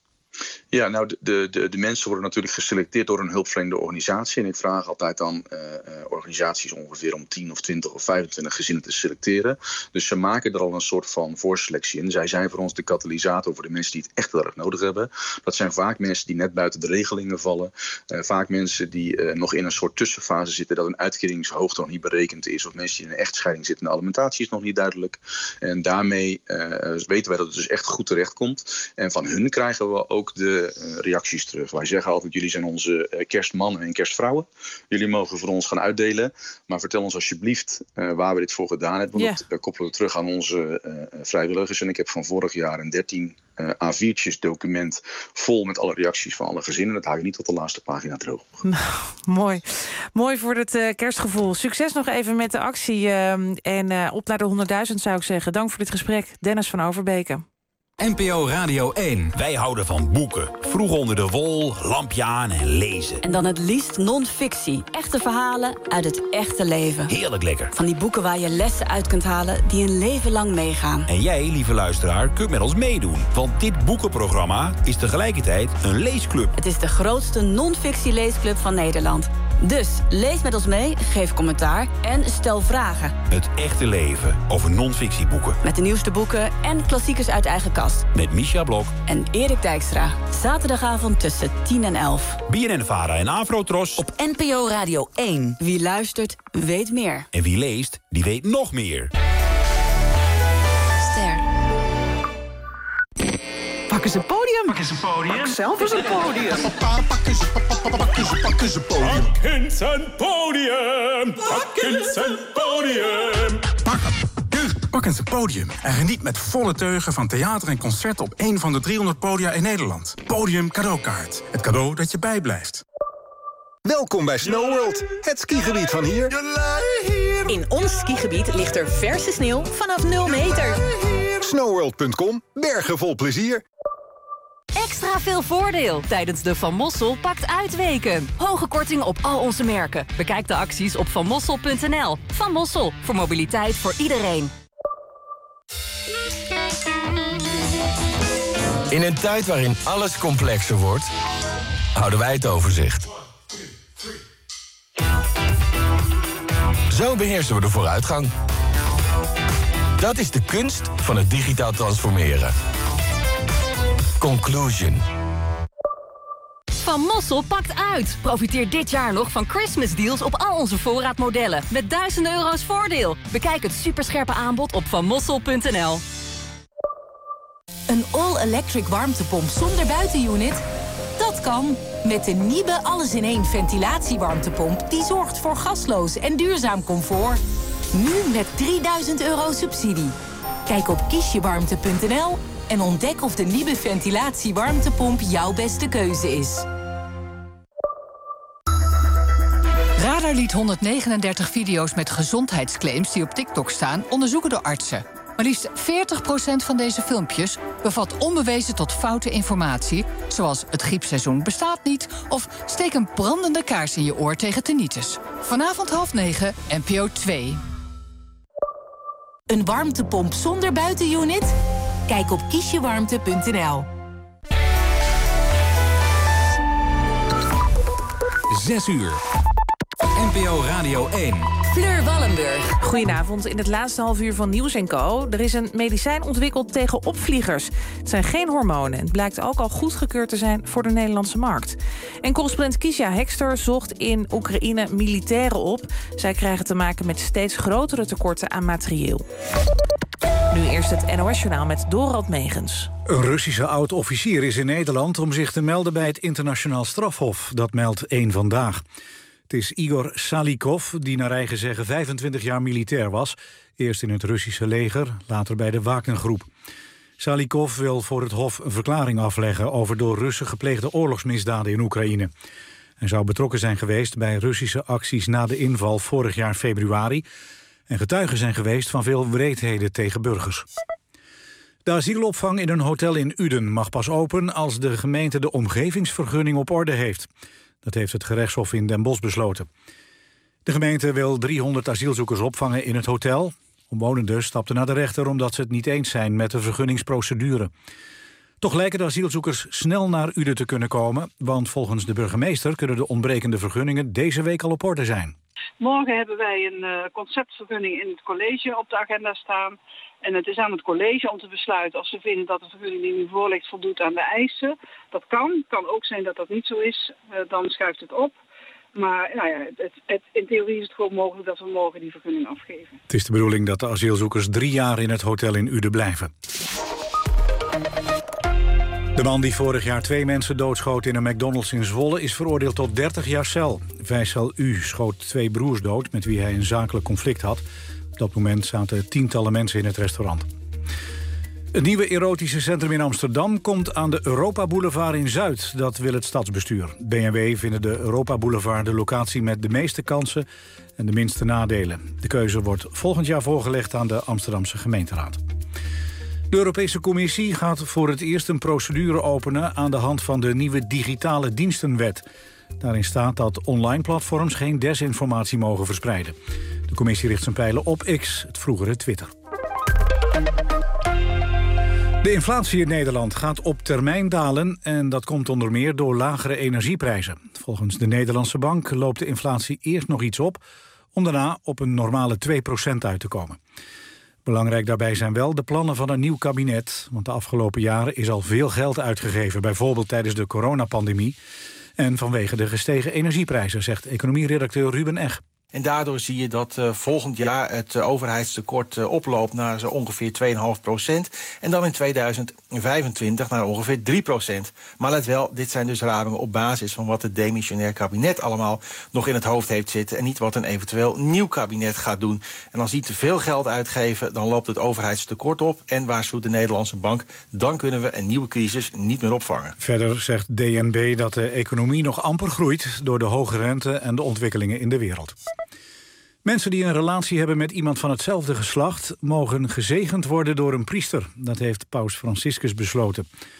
S18: Ja, nou, de, de, de mensen worden natuurlijk geselecteerd door een hulpverlenende organisatie. En ik vraag altijd aan uh, organisaties ongeveer om tien of twintig of vijfentwintig gezinnen te selecteren. Dus ze maken er al een soort van voorselectie in. Zij zijn voor ons de katalysator voor de mensen die het echt heel erg nodig hebben. Dat zijn vaak mensen die net buiten de regelingen vallen. Uh, vaak mensen die uh, nog in een soort tussenfase zitten, dat een uitkeringshoogte nog niet berekend is. Of mensen die in een echtscheiding zitten en de alimentatie is nog niet duidelijk. En daarmee uh, weten wij dat het dus echt goed terecht komt. En van hun krijgen we ook de Uh, reacties terug. Wij zeggen altijd, jullie zijn onze uh, kerstmannen en kerstvrouwen. Jullie mogen voor ons gaan uitdelen. Maar vertel ons alsjeblieft uh, waar we dit voor gedaan hebben. Want yeah. dat uh, koppelen we terug aan onze uh, vrijwilligers. En ik heb van vorig jaar een dertien uh, A viertjes document vol met alle reacties van alle gezinnen. Dat hou je niet tot de laatste pagina droog.
S1: Nou, mooi. Mooi voor het uh, kerstgevoel. Succes nog even met de actie. Uh, en uh, op naar de honderdduizend zou ik zeggen. Dank voor dit gesprek. Dennis van Overbeke.
S13: N P O Radio één. Wij houden van boeken. Vroeg onder de wol, lampje aan en lezen.
S9: En dan het liefst non-fictie. Echte verhalen uit het echte leven.
S13: Heerlijk lekker.
S9: Van die boeken waar je lessen uit kunt halen die een leven lang meegaan.
S13: En jij, lieve luisteraar, kunt met ons meedoen. Want dit boekenprogramma is tegelijkertijd een leesclub.
S9: Het is de grootste non-fictie leesclub van Nederland. Dus lees met ons mee, geef commentaar en stel vragen.
S13: Het echte leven over non-fictieboeken.
S9: Met de nieuwste boeken en klassiekers uit eigen kast.
S13: Met Misha Blok
S9: en Erik Dijkstra. Zaterdagavond tussen tien en elf.
S13: B N N Vara en Afrotros.
S9: Op N P O Radio één. Wie luistert, weet meer.
S13: En wie leest, die weet nog meer.
S9: Ster.
S10: Pak eens een podium.
S2: Pak eens een podium.
S10: Pak zelf eens een podium.
S2: Pak eens een podium.
S19: Pak eens een podium. Pak eens een podium.
S2: Pak hem. Pak eens een podium en geniet met volle teugen van theater en concert op een van de driehonderd podia in Nederland. Podium cadeaukaart. Het cadeau dat je bijblijft.
S20: Welkom bij SnowWorld, het skigebied van hier.
S9: In ons skigebied ligt er verse sneeuw vanaf nul meter.
S20: snowworld punt com, bergen vol plezier.
S4: extra veel voordeel tijdens de Van Mossel Pakt Uit weken. Hoge kortingen op al onze merken. Bekijk de acties op van mossel punt n l. Van Mossel, voor mobiliteit voor iedereen.
S7: In een tijd waarin alles complexer wordt, houden wij het overzicht. Zo beheersen we de vooruitgang. Dat is de kunst van het digitaal transformeren. Conclusion.
S4: Van Mossel Pakt Uit. Profiteer dit jaar nog van Christmas deals op al onze voorraadmodellen. Met duizenden euro's voordeel. Bekijk het superscherpe aanbod op van mossel punt n l.
S8: Een all-electric warmtepomp zonder buitenunit? Dat kan. Met de Niebe alles-in-één ventilatiewarmtepomp... die zorgt voor gasloos en duurzaam comfort. Nu met drieduizend euro subsidie. Kijk op kiesjewarmte punt n l en ontdek of de Niebe ventilatiewarmtepomp jouw beste keuze is.
S21: Radar liet honderdnegenendertig video's met gezondheidsclaims die op TikTok staan onderzoeken door artsen. Maar liefst veertig procent van deze filmpjes bevat onbewezen tot foute informatie, zoals het griepseizoen bestaat niet of steek een brandende kaars in je oor tegen tinnitus. Vanavond half negen, N P O twee.
S8: Een warmtepomp zonder buitenunit? Kijk op kiesjewarmte punt n l.
S13: Zes uur. N P O Radio één.
S8: Fleur Wallenburg.
S1: Goedenavond. In het laatste half uur van Nieuws en Co. Er is een medicijn ontwikkeld tegen opvliegers. Het zijn geen hormonen. Het blijkt ook al goedgekeurd te zijn voor de Nederlandse markt. En correspondent Kiesja Hekster zocht in Oekraïne militairen op. Zij krijgen te maken met steeds grotere tekorten aan materieel. Nu eerst het N O S-journaal met Dorald Megens.
S22: Een Russische oud-officier is in Nederland om zich te melden bij het internationaal strafhof. Dat meldt één Vandaag. Het is Igor Salikov, die naar eigen zeggen vijfentwintig jaar militair was. Eerst in het Russische leger, later bij de Wagnergroep. Salikov wil voor het hof een verklaring afleggen over door Russen gepleegde oorlogsmisdaden in Oekraïne. Hij zou betrokken zijn geweest bij Russische acties na de inval vorig jaar februari en getuige zijn geweest van veel wreedheden tegen burgers. De asielopvang in een hotel in Uden mag pas open als de gemeente de omgevingsvergunning op orde heeft. Dat heeft het gerechtshof in Den Bosch besloten. De gemeente wil driehonderd asielzoekers opvangen in het hotel. Omwonenden stapten naar de rechter omdat ze het niet eens zijn met de vergunningsprocedure. Toch lijken de asielzoekers snel naar Uden te kunnen komen, want volgens de burgemeester kunnen de ontbrekende vergunningen deze week al op orde zijn.
S23: Morgen hebben wij een uh, conceptvergunning in het college op de agenda staan. En het is aan het college om te besluiten of ze vinden dat de vergunning die nu voor ligt voldoet aan de eisen. Dat kan. Het kan ook zijn dat dat niet zo is. Uh, dan schuift het op. Maar nou ja, het, het, in theorie is het gewoon mogelijk dat we morgen die vergunning afgeven.
S22: Het is de bedoeling dat de asielzoekers drie jaar in het hotel in Uden blijven. De man die vorig jaar twee mensen doodschoot in een McDonald's in Zwolle is veroordeeld tot dertig jaar cel. Faisal U schoot twee broers dood met wie hij een zakelijk conflict had. Op dat moment zaten tientallen mensen in het restaurant. Het nieuwe erotische centrum in Amsterdam komt aan de Europa Boulevard in Zuid. Dat wil het stadsbestuur. B N W vinden de Europa Boulevard de locatie met de meeste kansen en de minste nadelen. De keuze wordt volgend jaar voorgelegd aan de Amsterdamse gemeenteraad. De Europese Commissie gaat voor het eerst een procedure openen aan de hand van de nieuwe digitale dienstenwet. Daarin staat dat online platforms geen desinformatie mogen verspreiden. De commissie richt zijn pijlen op X, het vroegere Twitter. De inflatie in Nederland gaat op termijn dalen en dat komt onder meer door lagere energieprijzen. Volgens de Nederlandse Bank loopt de inflatie eerst nog iets op om daarna op een normale twee procent uit te komen. Belangrijk daarbij zijn wel de plannen van een nieuw kabinet, want de afgelopen jaren is al veel geld uitgegeven, bijvoorbeeld tijdens de coronapandemie en vanwege de gestegen energieprijzen, zegt economieredacteur Ruben Eg.
S25: En daardoor zie je dat uh, volgend jaar het uh, overheidstekort uh, oploopt naar zo ongeveer twee komma vijf procent. En dan in tweeduizend vijfentwintig naar ongeveer drie procent. Maar let wel, dit zijn dus ramingen op basis van wat het demissionair kabinet allemaal nog in het hoofd heeft zitten. En niet wat een eventueel nieuw kabinet gaat doen. En als die te veel geld uitgeven, dan loopt het overheidstekort op. En waarschuwt de Nederlandse Bank, dan kunnen we een nieuwe crisis niet meer opvangen.
S22: Verder zegt D N B dat de economie nog amper groeit door de hoge rente en de ontwikkelingen in de wereld. Mensen die een relatie hebben met iemand van hetzelfde geslacht mogen gezegend worden door een priester. Dat heeft paus Franciscus besloten.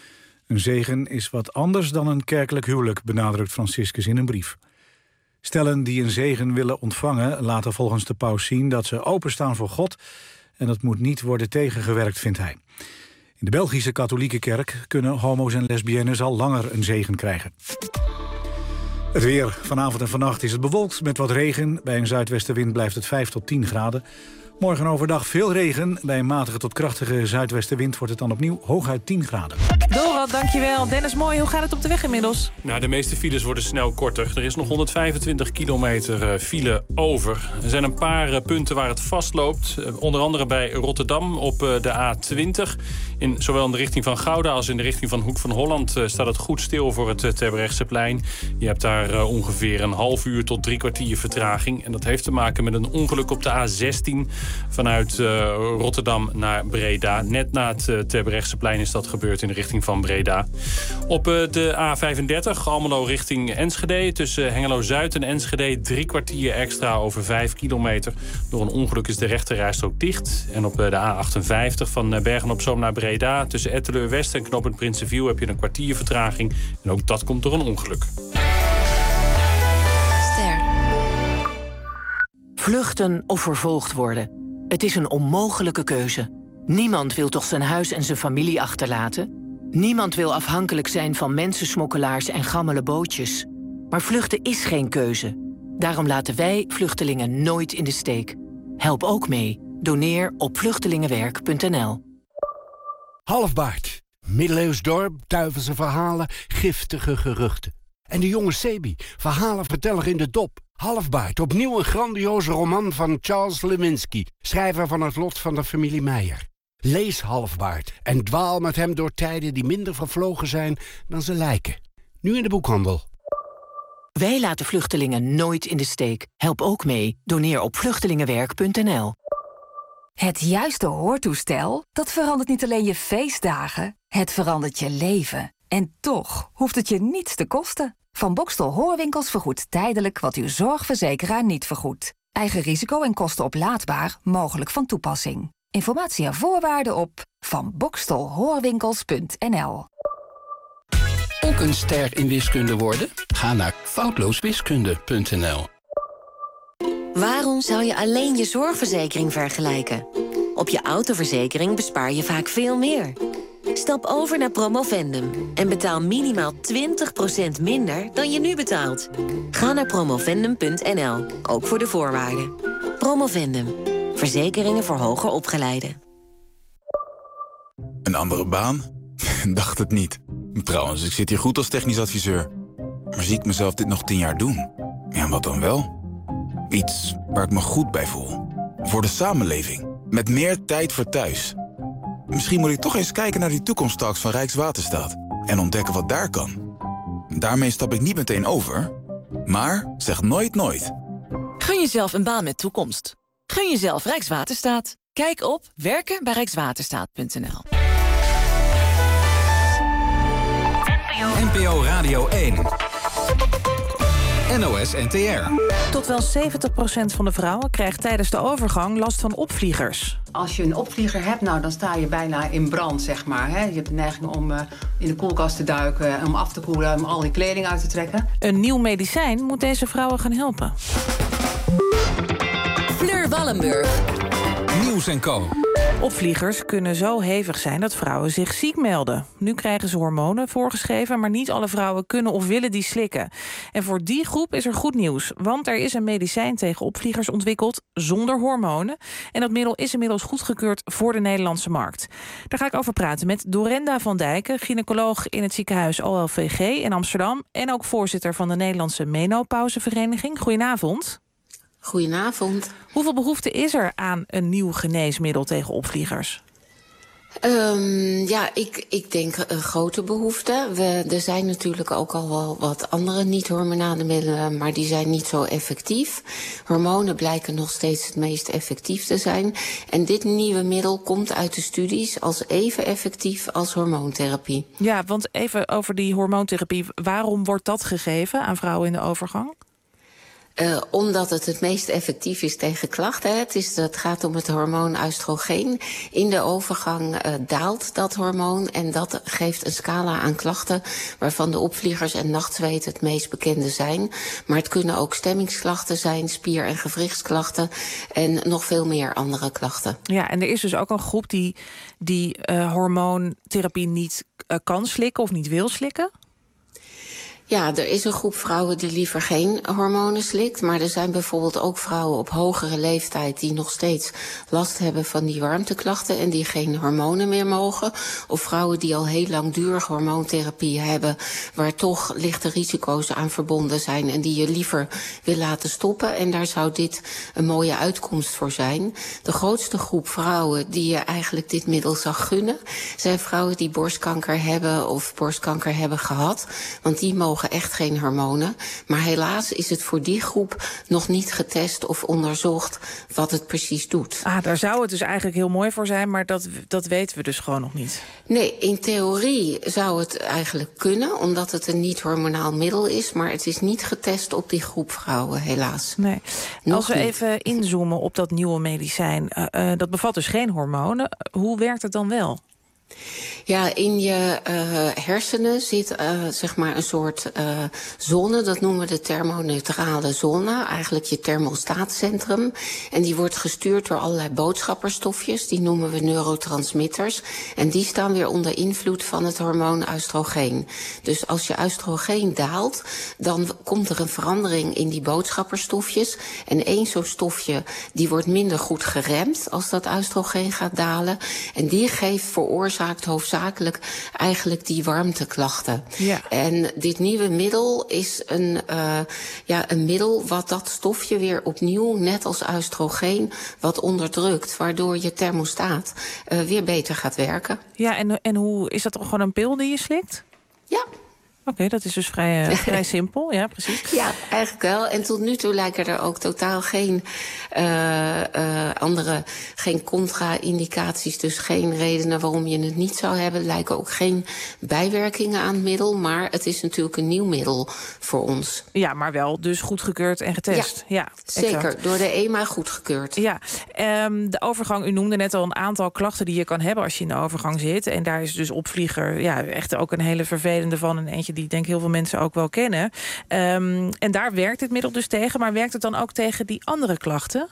S22: Een zegen is wat anders dan een kerkelijk huwelijk, benadrukt Franciscus in een brief. Stellen die een zegen willen ontvangen laten volgens de paus zien dat ze openstaan voor God en dat moet niet worden tegengewerkt, vindt hij. In de Belgische katholieke kerk kunnen homo's en lesbiennes al langer een zegen krijgen. Het weer. Vanavond en vannacht is het bewolkt met wat regen. Bij een zuidwestenwind blijft het vijf tot tien graden. Morgen overdag veel regen. Bij een matige tot krachtige zuidwestenwind wordt het dan opnieuw hooguit tien graden.
S1: Dorald, dankjewel. Dennis Mooi, hoe gaat het op de weg inmiddels?
S5: Nou, de meeste files worden snel korter. Er is nog honderdvijfentwintig kilometer file over. Er zijn een paar punten waar het vastloopt. Onder andere bij Rotterdam op de A twintig. In, zowel in de richting van Gouda als in de richting van Hoek van Holland staat het goed stil voor het Terbrechtseplein. Je hebt daar ongeveer een half uur tot drie kwartier vertraging. En dat heeft te maken met een ongeluk op de A zestien... vanuit uh, Rotterdam naar Breda. Net na het uh, Terbrechtseplein is dat gebeurd in de richting van Breda. Op uh, de A vijfendertig, Almelo richting Enschede. Tussen Hengelo-Zuid en Enschede drie kwartier extra over vijf kilometer. Door een ongeluk is de rechterrijstrook dicht. En op uh, de A achtenvijftig van uh, Bergen-op-Zoom naar Breda. Tussen Etteleur-West en knooppunt Prinsenviel heb je een kwartier vertraging. En ook dat komt door een ongeluk.
S11: Ster. Vluchten of vervolgd worden. Het is een onmogelijke keuze. Niemand wil toch zijn huis en zijn familie achterlaten? Niemand wil afhankelijk zijn van mensensmokkelaars en gammele bootjes. Maar vluchten is geen keuze. Daarom laten wij vluchtelingen nooit in de steek. Help ook mee. Doneer op vluchtelingenwerk punt n l.
S12: Halfbaard. Middeleeuws dorp, duivelse verhalen, giftige geruchten. En de jonge Sebi, verhalenverteller in de dop. Halfbaard, opnieuw een grandioze roman van Charles Lewinsky, schrijver van Het lot van de familie Meijer. Lees Halfbaard en dwaal met hem door tijden die minder vervlogen zijn dan ze lijken. Nu in de boekhandel.
S11: Wij laten vluchtelingen nooit in de steek. Help ook mee. Doneer op vluchtelingenwerk punt n l.
S14: Het juiste hoortoestel, dat verandert niet alleen je feestdagen, het verandert je leven. En toch hoeft het je niets te kosten. Van Boxtel Hoorwinkels vergoedt tijdelijk wat uw zorgverzekeraar niet vergoedt. Eigen risico en kosten oplaadbaar, mogelijk van toepassing. Informatie en voorwaarden op van boxtel hoorwinkels punt n l.
S15: Ook een ster in wiskunde worden? Ga naar foutlooswiskunde punt n l.
S24: Waarom zou je alleen je zorgverzekering vergelijken? Op je autoverzekering bespaar je vaak veel meer. Stap over naar Promovendum en betaal minimaal twintig procent minder dan je nu betaalt. Ga naar promovendum punt n l, ook voor de voorwaarden. Promovendum, verzekeringen voor hoger opgeleiden.
S26: Een andere baan? Dacht het niet. Trouwens, ik zit hier goed als technisch adviseur. Maar zie ik mezelf dit nog tien jaar doen? Ja, wat dan wel? Iets waar ik me goed bij voel. Voor de samenleving. Met meer tijd voor thuis. Misschien moet ik toch eens kijken naar die toekomsttalks van Rijkswaterstaat. En ontdekken wat daar kan. Daarmee stap ik niet meteen over. Maar zeg nooit nooit.
S27: Gun jezelf een baan met toekomst. Gun jezelf Rijkswaterstaat. Kijk op werken bij rijkswaterstaat punt n l.
S13: N P O Radio één. N O S N T R.
S1: Tot wel zeventig procent van de vrouwen krijgt tijdens de overgang last van opvliegers.
S28: Als je een opvlieger hebt, nou, dan sta je bijna in brand, zeg maar. Hè? Je hebt de neiging om uh, in de koelkast te duiken, om af te koelen, om al die kleding uit te trekken.
S1: Een nieuw medicijn moet deze vrouwen gaan helpen.
S27: Fleur Wallenburg.
S13: Nieuws en Co.
S1: Opvliegers kunnen zo hevig zijn dat vrouwen zich ziek melden. Nu krijgen ze hormonen voorgeschreven, maar niet alle vrouwen kunnen of willen die slikken. En voor die groep is er goed nieuws, want er is een medicijn tegen opvliegers ontwikkeld zonder hormonen. En dat middel is inmiddels goedgekeurd voor de Nederlandse markt. Daar ga ik over praten met Dorenda van Dijken, gynaecoloog in het ziekenhuis O L V G in Amsterdam en ook voorzitter van de Nederlandse Menopauzevereniging. Goedenavond.
S29: Goedenavond.
S1: Hoeveel behoefte is er aan een nieuw geneesmiddel tegen opvliegers?
S29: Um, ja, ik, ik denk een grote behoefte. We, er zijn natuurlijk ook al wel wat andere niet-hormonale middelen, maar die zijn niet zo effectief. Hormonen blijken nog steeds het meest effectief te zijn. En dit nieuwe middel komt uit de studies als even effectief als hormoontherapie.
S1: Ja, want even over die hormoontherapie. Waarom wordt dat gegeven aan vrouwen in de overgang?
S29: Uh, omdat het het meest effectief is tegen klachten. Het, is, het gaat om het hormoon oestrogeen. In de overgang uh, daalt dat hormoon en dat geeft een scala aan klachten waarvan de opvliegers en nachtzweet het meest bekende zijn. Maar het kunnen ook stemmingsklachten zijn, spier- en gewrichtsklachten en nog veel meer andere klachten.
S1: Ja, en er is dus ook een groep die, die uh, hormoontherapie niet uh, kan slikken of niet wil slikken?
S29: Ja, er is een groep vrouwen die liever geen hormonen slikt. Maar er zijn bijvoorbeeld ook vrouwen op hogere leeftijd die nog steeds last hebben van die warmteklachten en die geen hormonen meer mogen. Of vrouwen die al heel langdurig hormoontherapie hebben, waar toch lichte risico's aan verbonden zijn en die je liever wil laten stoppen. En daar zou dit een mooie uitkomst voor zijn. De grootste groep vrouwen die je eigenlijk dit middel zou gunnen, zijn vrouwen die borstkanker hebben of borstkanker hebben gehad. Want die mogen echt geen hormonen. Maar helaas is het voor die groep nog niet getest of onderzocht wat het precies doet.
S1: Ah, daar zou het dus eigenlijk heel mooi voor zijn, maar dat, dat weten we dus gewoon nog niet.
S29: Nee, in theorie zou het eigenlijk kunnen, omdat het een niet-hormonaal middel is, maar het is niet getest op die groep vrouwen, helaas.
S1: Nee.
S29: Nog
S1: Als we
S29: niet.
S1: even inzoomen op dat nieuwe medicijn, uh, uh, dat bevat dus geen hormonen. Hoe werkt het dan wel?
S29: Ja, in je uh, hersenen zit uh, zeg maar een soort uh, zone, dat noemen we de thermoneutrale zone, eigenlijk je thermostaatcentrum. En die wordt gestuurd door allerlei boodschapperstofjes, die noemen we neurotransmitters. En die staan weer onder invloed van het hormoon oestrogeen. Dus als je oestrogeen daalt, dan komt er een verandering in die boodschapperstofjes. En één zo'n stofje, die wordt minder goed geremd als dat oestrogeen gaat dalen. En die geeft veroorzaakt hoofdzakelijk eigenlijk die warmteklachten.
S1: Ja.
S29: En dit nieuwe middel is een, uh, ja, een middel wat dat stofje weer opnieuw, net als oestrogeen, wat onderdrukt, waardoor je thermostaat uh, weer beter gaat werken.
S1: Ja, en, en hoe is dat dan gewoon een pil die je slikt?
S29: Ja.
S1: Oké, okay, dat is dus vrij, uh, vrij simpel, ja, precies.
S29: Ja, eigenlijk wel. En tot nu toe lijken er ook totaal geen uh, uh, andere, geen contra-indicaties, dus geen redenen waarom je het niet zou hebben. Er lijken ook geen bijwerkingen aan het middel, maar het is natuurlijk een nieuw middel voor ons.
S1: Ja, maar wel dus goedgekeurd en getest. Ja,
S29: ja zeker.
S1: Exact.
S29: Door de E M A goedgekeurd.
S1: Ja, um, de overgang, u noemde net al een aantal klachten die je kan hebben als je in de overgang zit. En daar is dus opvlieger ja, echt ook een hele vervelende van en eentje die ik denk heel veel mensen ook wel kennen. Um, en daar werkt het middel dus tegen, maar werkt het dan ook tegen die andere klachten?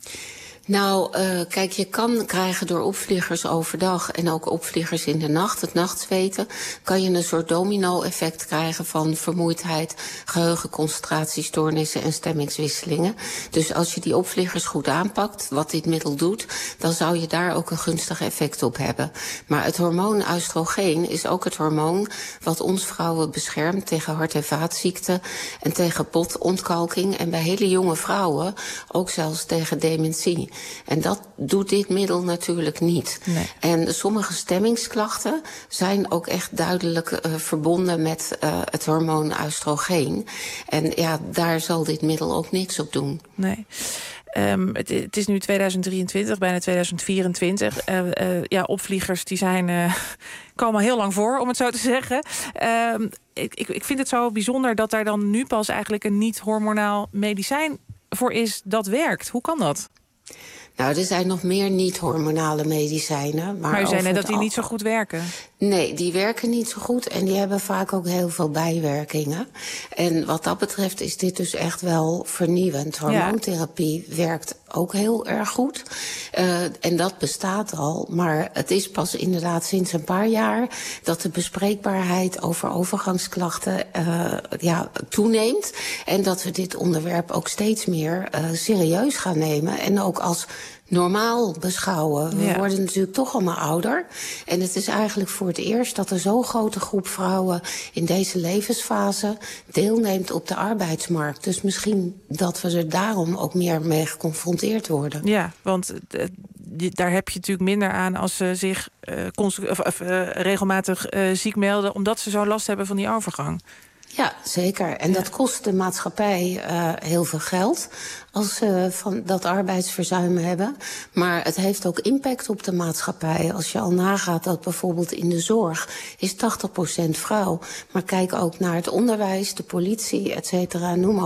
S29: Nou, uh, kijk, je kan krijgen door opvliegers overdag en ook opvliegers in de nacht, het nachtzweten, kan je een soort domino-effect krijgen van vermoeidheid, geheugen, concentratiestoornissen en stemmingswisselingen. Dus als je die opvliegers goed aanpakt, wat dit middel doet, dan zou je daar ook een gunstig effect op hebben. Maar het hormoon oestrogeen is ook het hormoon wat ons vrouwen beschermt tegen hart- en vaatziekten en tegen botontkalking en bij hele jonge vrouwen ook zelfs tegen dementie. En dat doet dit middel natuurlijk niet.
S1: Nee.
S29: En sommige stemmingsklachten zijn ook echt duidelijk uh, verbonden met uh, het hormoon oestrogeen. En ja, daar zal dit middel ook niks op doen.
S1: Nee. Um, het, het is nu tweeduizend drieëntwintig, bijna tweeduizend vierentwintig. Uh, uh, ja, opvliegers die zijn, uh, komen heel lang voor, om het zo te zeggen. Um, ik, ik, ik vind het zo bijzonder dat daar dan nu pas eigenlijk een niet-hormonaal medicijn voor is dat werkt. Hoe kan dat?
S29: Nou, er zijn nog meer niet-hormonale medicijnen. Maar,
S1: maar u zei net dat die
S29: al...
S1: niet zo goed werken.
S29: Nee, die werken niet zo goed en die hebben vaak ook heel veel bijwerkingen. En wat dat betreft is dit dus echt wel vernieuwend. Hormoontherapie ja. werkt ook heel erg goed. Uh, en dat bestaat al, maar het is pas inderdaad sinds een paar jaar dat de bespreekbaarheid over overgangsklachten uh, ja, toeneemt. En dat we dit onderwerp ook steeds meer uh, serieus gaan nemen en ook als normaal beschouwen. We ja. worden natuurlijk toch allemaal ouder. En het is eigenlijk voor het eerst dat er zo'n grote groep vrouwen in deze levensfase deelneemt op de arbeidsmarkt. Dus misschien dat we er daarom ook meer mee geconfronteerd worden.
S1: Ja, want uh, daar heb je natuurlijk minder aan als ze zich uh, cons- of, of, uh, regelmatig uh, ziek melden, omdat ze zo last hebben van die overgang.
S29: Ja, zeker. En ja. dat kost de maatschappij uh, heel veel geld als ze van dat arbeidsverzuim hebben. Maar het heeft ook impact op de maatschappij. Als je al nagaat dat bijvoorbeeld in de zorg is tachtig procent vrouw. Maar kijk ook naar het onderwijs, de politie, et cetera, noem maar op.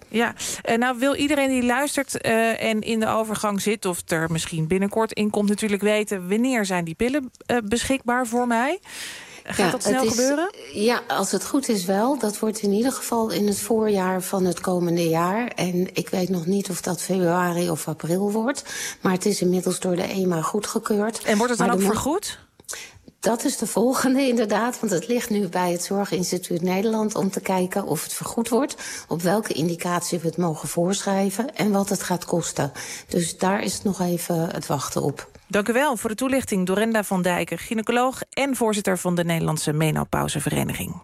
S1: Ja, uh, nou wil iedereen die luistert uh, en in de overgang zit... of er misschien binnenkort in komt natuurlijk weten... wanneer zijn die pillen uh, beschikbaar voor mij? Gaat
S29: ja,
S1: dat snel
S29: is,
S1: gebeuren?
S29: Ja, als het goed is wel. Dat wordt in ieder geval in het voorjaar van het komende jaar. En ik weet nog niet of dat februari of april wordt. Maar het is inmiddels door de E M A goedgekeurd.
S1: En wordt het dan
S29: maar
S1: ook
S29: de...
S1: vergoed?
S29: Dat is de volgende inderdaad, want het ligt nu bij het Zorginstituut Nederland... om te kijken of het vergoed wordt, op welke indicatie we het mogen voorschrijven... en wat het gaat kosten. Dus daar is het nog even het wachten op.
S1: Dank u wel voor de toelichting, Dorenda van Dijken, gynaecoloog... en voorzitter van de Nederlandse Menopauzevereniging.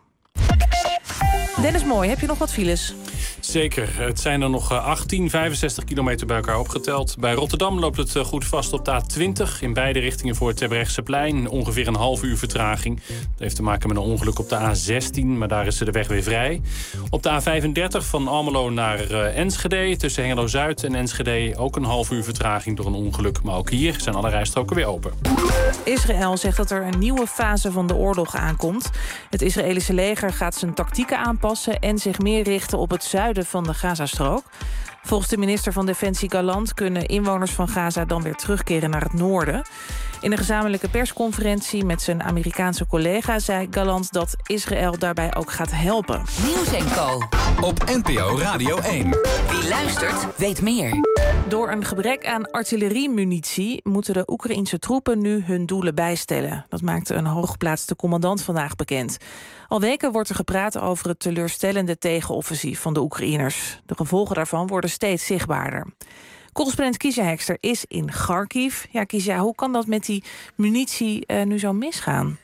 S1: Dennis Mooi, heb je nog wat files?
S5: Zeker. Het zijn er nog achttien, vijfenzestig kilometer bij elkaar opgeteld. Bij Rotterdam loopt het goed vast op de A twintig... in beide richtingen voor het Terbrechtseplein. Ongeveer een half uur vertraging. Dat heeft te maken met een ongeluk op de A zestien, maar daar is de weg weer vrij. Op de A vijfendertig van Almelo naar uh, Enschede... tussen Hengelo-Zuid en Enschede ook een half uur vertraging door een ongeluk. Maar ook hier zijn alle rijstroken weer open.
S1: Israël zegt dat er een nieuwe fase van de oorlog aankomt. Het Israëlische leger gaat zijn tactieken aanpassen... en zich meer richten op het zuiden van de Gazastrook. Volgens de minister van Defensie Gallant kunnen inwoners van Gaza dan weer terugkeren naar het noorden. In een gezamenlijke persconferentie met zijn Amerikaanse collega zei Gallant dat Israël daarbij ook gaat helpen.
S27: Nieuws en Co.
S13: Op N P O Radio één.
S27: Wie luistert, weet meer.
S1: Door een gebrek aan artilleriemunitie moeten de Oekraïense troepen nu hun doelen bijstellen. Dat maakte een hooggeplaatste commandant vandaag bekend. Al weken wordt er gepraat over het teleurstellende tegenoffensief van de Oekraïners. De gevolgen daarvan worden steeds zichtbaarder. Correspondent Kiesja Hekster is in Kharkiv. Ja, Kiesja, hoe kan dat met die munitie uh, nu zo misgaan?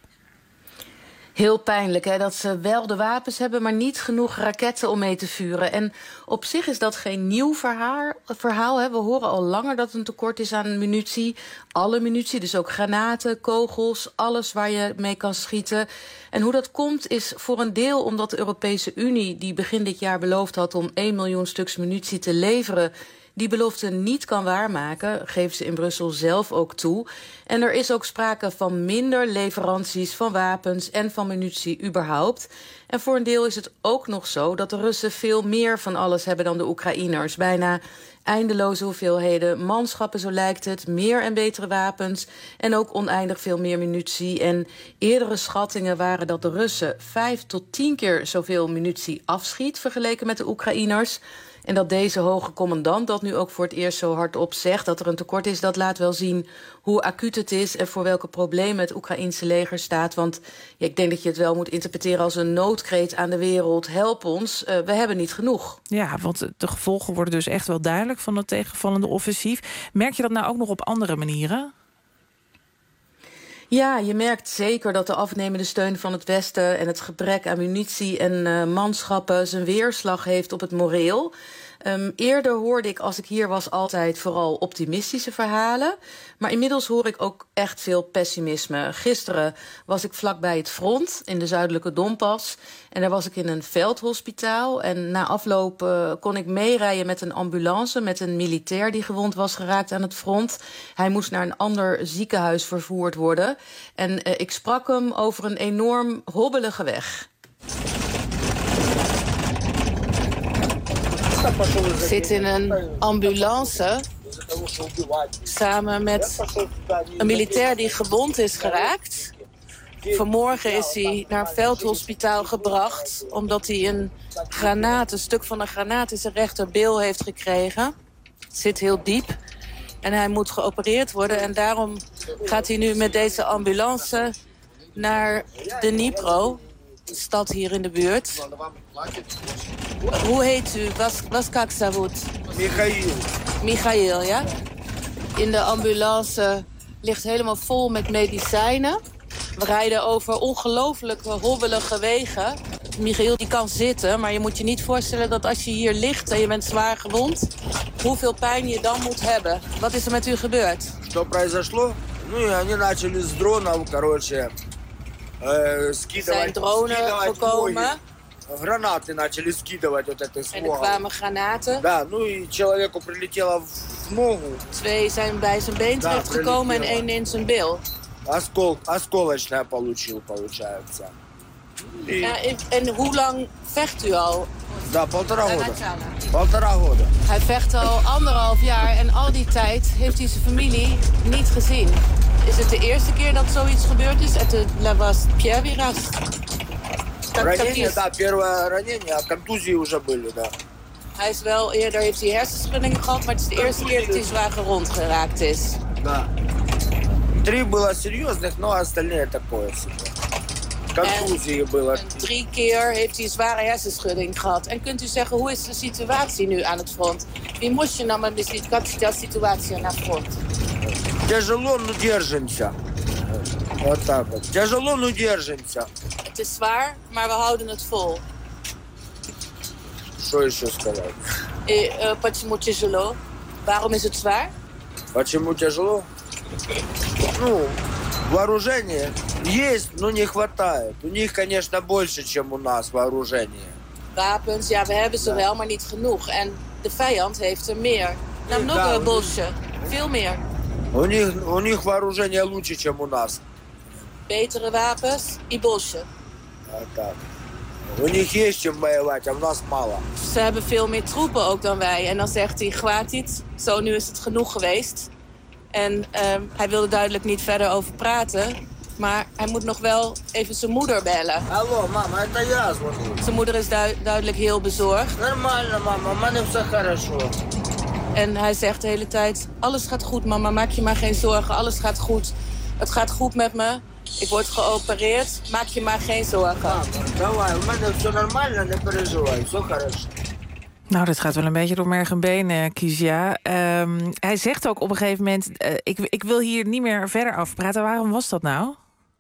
S2: Heel pijnlijk, hè, dat ze wel de wapens hebben, maar niet genoeg raketten om mee te vuren. En op zich is dat geen nieuw verhaal. verhaal hè. We horen al langer dat er een tekort is aan munitie. Alle munitie, dus ook granaten, kogels, alles waar je mee kan schieten. En hoe dat komt is voor een deel omdat de Europese Unie, die begin dit jaar beloofd had om één miljoen stuks munitie te leveren, die belofte niet kan waarmaken, geven ze in Brussel zelf ook toe. En er is ook sprake van minder leveranties van wapens en van munitie überhaupt. En voor een deel is het ook nog zo dat de Russen veel meer van alles hebben dan de Oekraïners. Bijna eindeloze hoeveelheden manschappen, zo lijkt het, meer en betere wapens en ook oneindig veel meer munitie. En eerdere schattingen waren dat de Russen vijf tot tien keer zoveel munitie afschiet vergeleken met de Oekraïners. En dat deze hoge commandant dat nu ook voor het eerst zo hardop zegt, dat er een tekort is, dat laat wel zien hoe acuut het is en voor welke problemen het Oekraïense leger staat. Want ja, ik denk dat je het wel moet interpreteren als een noodkreet aan de wereld. Help ons, uh, we hebben niet genoeg.
S1: Ja, want de gevolgen worden dus echt wel duidelijk van het tegenvallende offensief. Merk je dat nou ook nog op andere manieren?
S2: Ja, je merkt zeker dat de afnemende steun van het Westen en het gebrek aan munitie en uh, manschappen zijn weerslag heeft op het moreel. Um, eerder hoorde ik, als ik hier was, altijd vooral optimistische verhalen. Maar inmiddels hoor ik ook echt veel pessimisme. Gisteren was ik vlakbij het front in de zuidelijke Donbass. En daar was ik in een veldhospitaal. En na afloop uh, kon ik meerijden met een ambulance met een militair die gewond was geraakt aan het front. Hij moest naar een ander ziekenhuis vervoerd worden. En uh, ik sprak hem over een enorm hobbelige weg. Ik zit in een ambulance samen met een militair die gewond is geraakt. Vanmorgen is hij naar een veldhospitaal gebracht omdat hij een granaat, een stuk van een granaat in zijn rechterbeel heeft gekregen. Het zit heel diep en hij moet geopereerd worden. En daarom gaat hij nu met deze ambulance naar Dnipro, een stad hier in de buurt. Hoe heet u? Was, was kak zavoet?
S3: Michail.
S2: Michail, ja. In de ambulance ligt helemaal vol met medicijnen. We rijden over ongelooflijke hobbelige wegen. Michail die kan zitten, maar je moet je niet voorstellen dat als je hier ligt en je bent zwaar gewond, hoeveel pijn je dan moet hebben. Wat is er met u gebeurd?
S3: Что произошло? Ну, они начали с дронов, короче, скидывать.
S2: Zijn dronen gekomen.
S3: Гранаты начали скидывать вот этой
S2: En er kwamen granaten.
S3: Да, ну и человеку прилетело в ногу.
S2: Twee zijn bij zijn been terechtgekomen en één in zijn bil.
S3: Оскол, осколочная получил, получается.
S6: Ja, en hoe lang vecht u al?
S3: Да, полтора года. Полтора года.
S6: Hij vecht al anderhalf jaar en al die tijd heeft hij zijn familie niet gezien. Is het de eerste keer dat zoiets gebeurd is? Het was первый раз.
S3: Ранение, да, первое ранение, а контузии уже были, да.
S6: Hij is wel eerder, heeft hij hersenschuddingen gehad, maar het is de eerste keer dat hij zwaar gewond geraakt is.
S3: Да. Три было серьезных, но остальные такое себе. Contusie было.
S6: Drie keer heeft hij een zware hersenschudding gehad. En kunt u zeggen, hoe is de situatie nu aan het front? Wie moest je nou met de situatie на front?
S3: Тяжело, но держимся. Вот так вот. Тяжело, но держимся.
S6: Het is zwaar, maar we houden het vol.
S3: Что еще сказать?
S6: И uh, почему тяжело? Waarom is het zwaar?
S3: Почему тяжело? Ну, вооружение есть, но не хватает. У них, конечно, больше, чем у нас вооружение.
S6: Wapens, ja, we hebben ze wel, maar niet genoeg. En de vijand heeft er meer. Намного больше. Veel meer.
S3: У них, у них вооружение лучше, чем у нас.
S6: Betere wapens и больше.
S3: Вот так. У них есть чем воевать, а у нас мало.
S6: Ze hebben veel meer troepen ook dan wij. En dan zegt hij, хватит. Zo, nu is het genoeg geweest. En uh, hij wilde duidelijk niet verder over praten. Maar hij moet nog wel even zijn moeder bellen.
S3: Hallo, mama, это я звоню.
S6: Zijn moeder is du duidelijk heel bezorgd.
S3: Нормально, mama, у меня всё хорошо.
S6: En hij zegt de hele tijd, alles gaat goed, mama, maak je maar geen zorgen. Alles gaat goed. Het gaat goed met me. Ik word geopereerd. Maak je maar geen zorgen.
S3: Давай, у меня всё нормально, не переживай, всё хорошо.
S1: Nou, dat gaat wel een beetje door merg en been, uh, Kizia. Um, hij zegt ook op een gegeven moment, Uh, ik, ik wil hier niet meer verder over praten. Waarom was dat nou?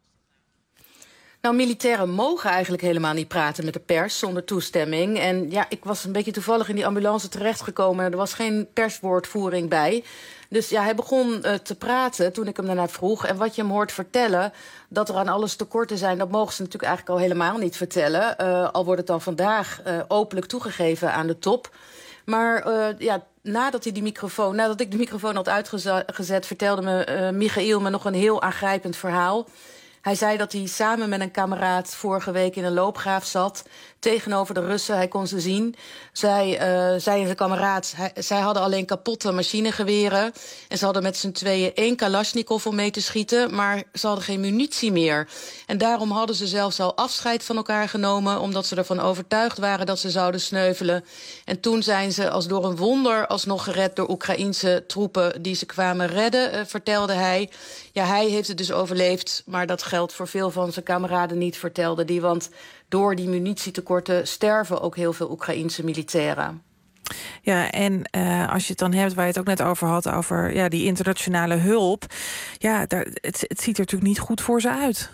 S2: Nou, militairen mogen eigenlijk helemaal niet praten met de pers zonder toestemming. En ja, ik was een beetje toevallig in die ambulance terechtgekomen. Er was geen perswoordvoering bij. Dus ja, hij begon uh, te praten toen ik hem daarna vroeg. En wat je hem hoort vertellen, dat er aan alles tekorten zijn, dat mogen ze natuurlijk eigenlijk al helemaal niet vertellen. Uh, al wordt het dan vandaag uh, openlijk toegegeven aan de top. Maar uh, ja, nadat, hij die microfoon, nadat ik de microfoon had uitgezet, vertelde me uh, Michail me nog een heel aangrijpend verhaal. Hij zei dat hij samen met een kameraad vorige week in een loopgraaf zat tegenover de Russen. Hij kon ze zien. Zij, uh, zij en zijn kameraad, hij, zij hadden alleen kapotte machinegeweren. En ze hadden met z'n tweeën één Kalashnikov om mee te schieten, maar ze hadden geen munitie meer. En daarom hadden ze zelfs al afscheid van elkaar genomen, omdat ze ervan overtuigd waren dat ze zouden sneuvelen. En toen zijn ze als door een wonder alsnog gered door Oekraïense troepen die ze kwamen redden, uh, vertelde hij. Ja, hij heeft het dus overleefd, maar dat geldt voor veel van zijn kameraden niet, vertelde die. Want door die munitietekorten sterven ook heel veel Oekraïense militairen.
S1: Ja, en uh, als je het dan hebt waar je het ook net over had, over ja, die internationale hulp. Ja, daar, het, het ziet er natuurlijk niet goed voor ze uit.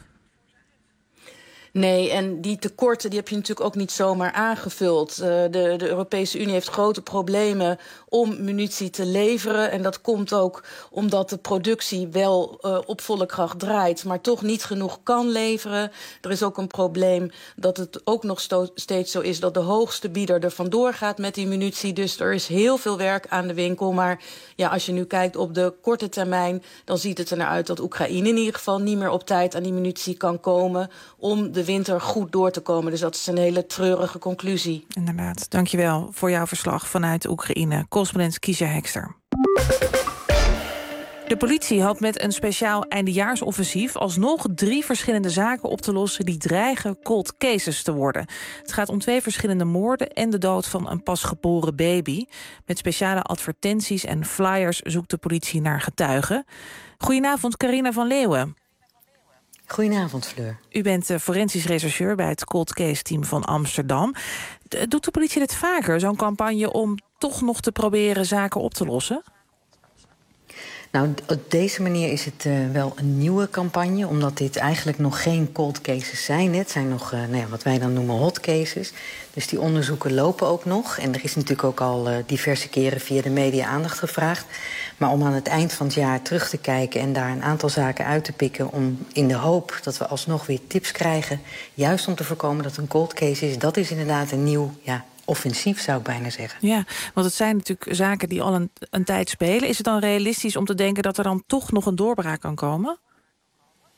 S2: Nee, en die tekorten die heb je natuurlijk ook niet zomaar aangevuld. Uh, de, de Europese Unie heeft grote problemen om munitie te leveren. En dat komt ook omdat de productie wel uh, op volle kracht draait, maar toch niet genoeg kan leveren. Er is ook een probleem dat het ook nog steeds zo is dat de hoogste bieder er vandoor gaat met die munitie. Dus er is heel veel werk aan de winkel. Maar ja, als je nu kijkt op de korte termijn, dan ziet het er naar uit dat Oekraïne in ieder geval niet meer op tijd aan die munitie kan komen om de winter goed door te komen. Dus dat is een hele treurige conclusie.
S1: Inderdaad. Dankjewel voor jouw verslag vanuit Oekraïne. Correspondent Kizia Hekster. De politie had met een speciaal eindejaarsoffensief alsnog drie verschillende zaken op te lossen die dreigen cold cases te worden. Het gaat om twee verschillende moorden en de dood van een pasgeboren baby. Met speciale advertenties en flyers zoekt de politie naar getuigen. Goedenavond, Carina van Leeuwen.
S7: Goedenavond, Fleur.
S1: U bent uh, forensisch rechercheur bij het cold case team van Amsterdam. D- doet de politie dit vaker, zo'n campagne om toch nog te proberen zaken op te lossen?
S7: Nou, op deze manier is het uh, wel een nieuwe campagne, omdat dit eigenlijk nog geen cold cases zijn. Het zijn nog uh, nou ja, wat wij dan noemen hot cases. Dus die onderzoeken lopen ook nog. En er is natuurlijk ook al uh, diverse keren via de media aandacht gevraagd. Maar om aan het eind van het jaar terug te kijken en daar een aantal zaken uit te pikken, om in de hoop dat we alsnog weer tips krijgen, juist om te voorkomen dat een cold case is, dat is inderdaad een nieuw, ja, offensief, zou ik bijna zeggen.
S1: Ja, want het zijn natuurlijk zaken die al een, een tijd spelen. Is het dan realistisch om te denken dat er dan toch nog een doorbraak kan komen?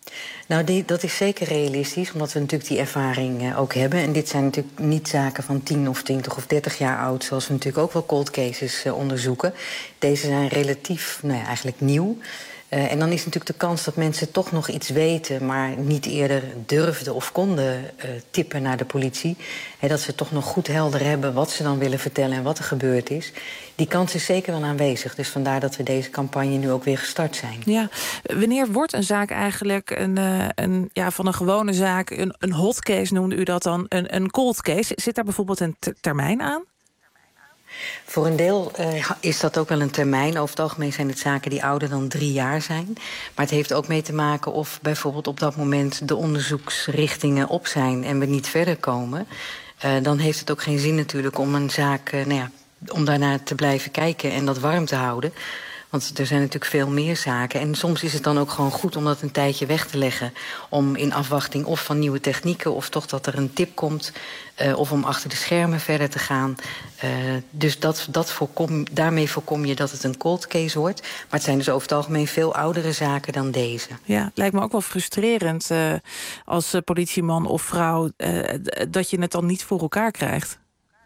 S7: Nou, die, dat is zeker realistisch, omdat we natuurlijk die ervaring uh, ook hebben. En dit zijn natuurlijk niet zaken van tien of twintig of dertig jaar oud, zoals we natuurlijk ook wel cold cases uh, onderzoeken. Deze zijn relatief, nou ja, eigenlijk nieuw. Uh, en dan is natuurlijk de kans dat mensen toch nog iets weten, maar niet eerder durfden of konden uh, tippen naar de politie. Hè, dat ze toch nog goed helder hebben wat ze dan willen vertellen en wat er gebeurd is. Die kans is zeker wel aanwezig. Dus vandaar dat we deze campagne nu ook weer gestart zijn.
S1: Ja, wanneer wordt een zaak eigenlijk een, uh, een, ja, van een gewone zaak, een, een hot case noemde u dat dan, een, een cold case? Zit daar bijvoorbeeld een t- termijn aan?
S7: Voor een deel uh, is dat ook wel een termijn. Over het algemeen zijn het zaken die ouder dan drie jaar zijn. Maar het heeft ook mee te maken of bijvoorbeeld op dat moment de onderzoeksrichtingen op zijn en we niet verder komen. Uh, dan heeft het ook geen zin natuurlijk om een zaak, uh, nou ja, om daarnaar te blijven kijken en dat warm te houden. Want er zijn natuurlijk veel meer zaken. En soms is het dan ook gewoon goed om dat een tijdje weg te leggen. Om in afwachting of van nieuwe technieken, of toch dat er een tip komt. Uh, of om achter de schermen verder te gaan. Uh, dus dat, dat voorkom, daarmee voorkom je dat het een cold case wordt. Maar het zijn dus over het algemeen veel oudere zaken dan deze.
S1: Ja, lijkt me ook wel frustrerend uh, als uh, politieman of vrouw Uh, dat je het dan niet voor elkaar krijgt.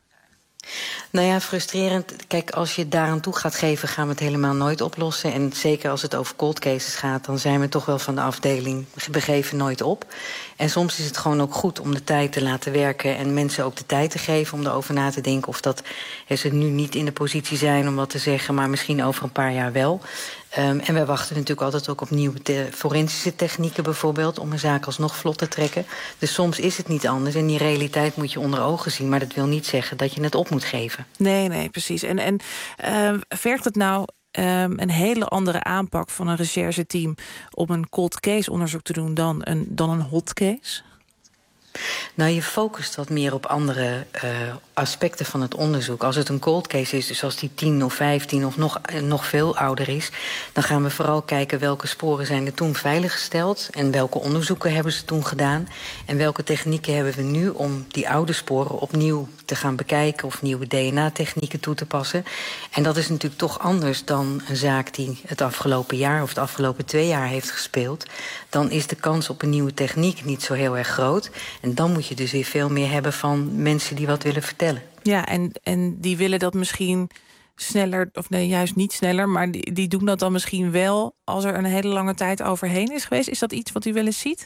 S7: Nou ja, frustrerend. Kijk, als je het daaraan toe gaat geven, gaan we het helemaal nooit oplossen. En zeker als het over cold cases gaat, dan zijn we toch wel van de afdeling, we geven nooit op. En soms is het gewoon ook goed om de tijd te laten werken en mensen ook de tijd te geven om erover na te denken of dat ze nu niet in de positie zijn om wat te zeggen, maar misschien over een paar jaar wel. Um, en wij wachten natuurlijk altijd ook op nieuwe te- forensische technieken bijvoorbeeld, om een zaak alsnog vlot te trekken. Dus soms is het niet anders en die realiteit moet je onder ogen zien, maar dat wil niet zeggen dat je het op moet geven.
S1: Nee, nee, precies. En, en uh, vergt het nou um, een hele andere aanpak van een rechercheteam om een cold case onderzoek te doen dan een, dan een hot case?
S7: Nou, je focust wat meer op andere uh, aspecten van het onderzoek. Als het een cold case is, dus als die tien of vijftien of nog, uh, nog veel ouder is, dan gaan we vooral kijken welke sporen zijn er toen veiliggesteld en welke onderzoeken hebben ze toen gedaan en welke technieken hebben we nu om die oude sporen opnieuw te gaan bekijken of nieuwe D N A-technieken toe te passen. En dat is natuurlijk toch anders dan een zaak die het afgelopen jaar of het afgelopen twee jaar heeft gespeeld. Dan is de kans op een nieuwe techniek niet zo heel erg groot. En dan moet je dus weer veel meer hebben van mensen die wat willen vertellen.
S1: Ja, en, en die willen dat misschien sneller, of nee, juist niet sneller, maar die, die doen dat dan misschien wel als er een hele lange tijd overheen is geweest. Is dat iets wat u wel eens ziet?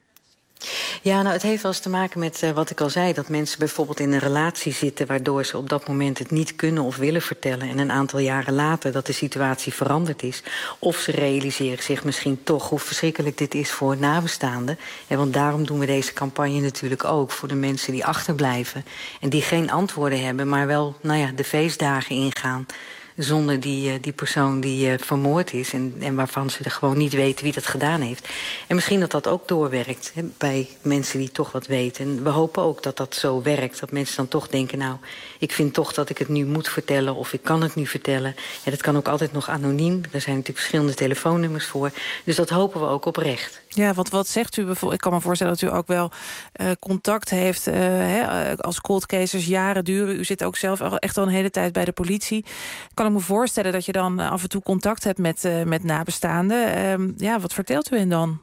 S7: Ja, nou, het heeft wel eens te maken met uh, wat ik al zei, dat mensen bijvoorbeeld in een relatie zitten waardoor ze op dat moment het niet kunnen of willen vertellen en een aantal jaren later dat de situatie veranderd is. Of ze realiseren zich misschien toch hoe verschrikkelijk dit is voor nabestaanden. En want daarom doen we deze campagne natuurlijk ook voor de mensen die achterblijven en die geen antwoorden hebben, maar wel, nou ja, de feestdagen ingaan zonder die, die persoon die uh, vermoord is en, en waarvan ze er gewoon niet weten wie dat gedaan heeft. En misschien dat dat ook doorwerkt hè, bij mensen die toch wat weten. En we hopen ook dat dat zo werkt, dat mensen dan toch denken, nou, ik vind toch dat ik het nu moet vertellen of ik kan het nu vertellen. En dat kan ook altijd nog anoniem. Er zijn natuurlijk verschillende telefoonnummers voor. Dus dat hopen we ook oprecht. Ja,
S1: want wat zegt u bijvoorbeeld? Ik kan me voorstellen dat u ook wel uh, contact heeft uh, hè, als cold cases jaren duren. U zit ook zelf echt al een hele tijd bij de politie. Kan ik me voorstellen dat je dan af en toe contact hebt met, uh, met nabestaanden. Uh, ja, wat vertelt u hen dan?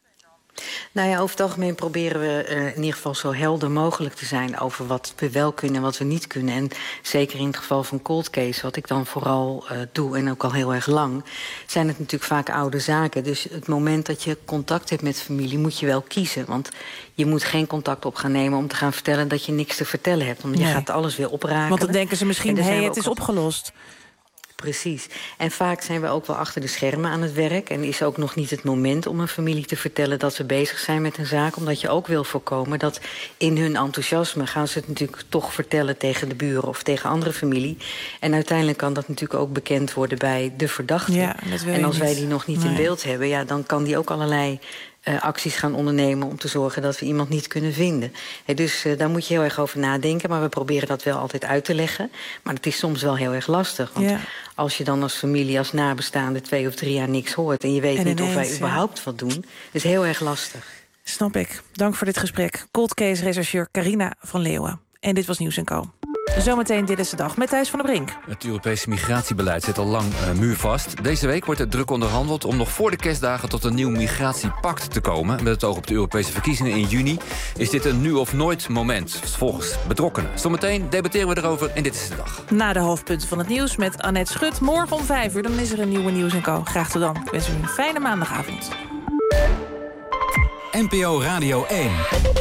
S7: Nou ja, over het algemeen proberen we uh, in ieder geval zo helder mogelijk te zijn over wat we wel kunnen en wat we niet kunnen. En zeker in het geval van cold case, wat ik dan vooral uh, doe en ook al heel erg lang, zijn het natuurlijk vaak oude zaken. Dus het moment dat je contact hebt met familie moet je wel kiezen. Want je moet geen contact op gaan nemen om te gaan vertellen dat je niks te vertellen hebt. Want je nee. gaat alles weer opraken.
S1: Want dan denken ze misschien, hé, hey, het is opgelost.
S7: Precies. En vaak zijn we ook wel achter de schermen aan het werk en is ook nog niet het moment om een familie te vertellen dat ze bezig zijn met een zaak, omdat je ook wil voorkomen dat in hun enthousiasme gaan ze het natuurlijk toch vertellen tegen de buren of tegen andere familie. En uiteindelijk kan dat natuurlijk ook bekend worden bij de verdachte.
S1: Ja, en
S7: als
S1: niet.
S7: wij die nog niet nee. in beeld hebben, ja, dan kan die ook allerlei Uh, acties gaan ondernemen om te zorgen dat we iemand niet kunnen vinden. He, dus uh, daar moet je heel erg over nadenken, maar we proberen dat wel altijd uit te leggen. Maar het is soms wel heel erg lastig. Want ja. als je dan als familie, als nabestaande twee of drie jaar niks hoort en je weet en niet ineens, of wij ja. überhaupt wat doen, is heel erg lastig.
S1: Snap ik. Dank voor dit gesprek. Cold case rechercheur Carina van Leeuwen. En dit was Nieuws en Co. Zometeen Dit is de Dag met Thijs van der Brink.
S4: Het Europese migratiebeleid zit al lang uh, muurvast. Deze week wordt er druk onderhandeld om nog voor de kerstdagen tot een nieuw migratiepact te komen. Met het oog op de Europese verkiezingen in juni is dit een nu of nooit moment, volgens betrokkenen. Zometeen debatteren we erover in Dit is de Dag.
S1: Na de hoofdpunten van het nieuws met Annette Schut. Morgen om vijf uur dan is er een nieuwe Nieuws en Co. Graag tot dan. Ik wens u een fijne maandagavond.
S13: N P O Radio één.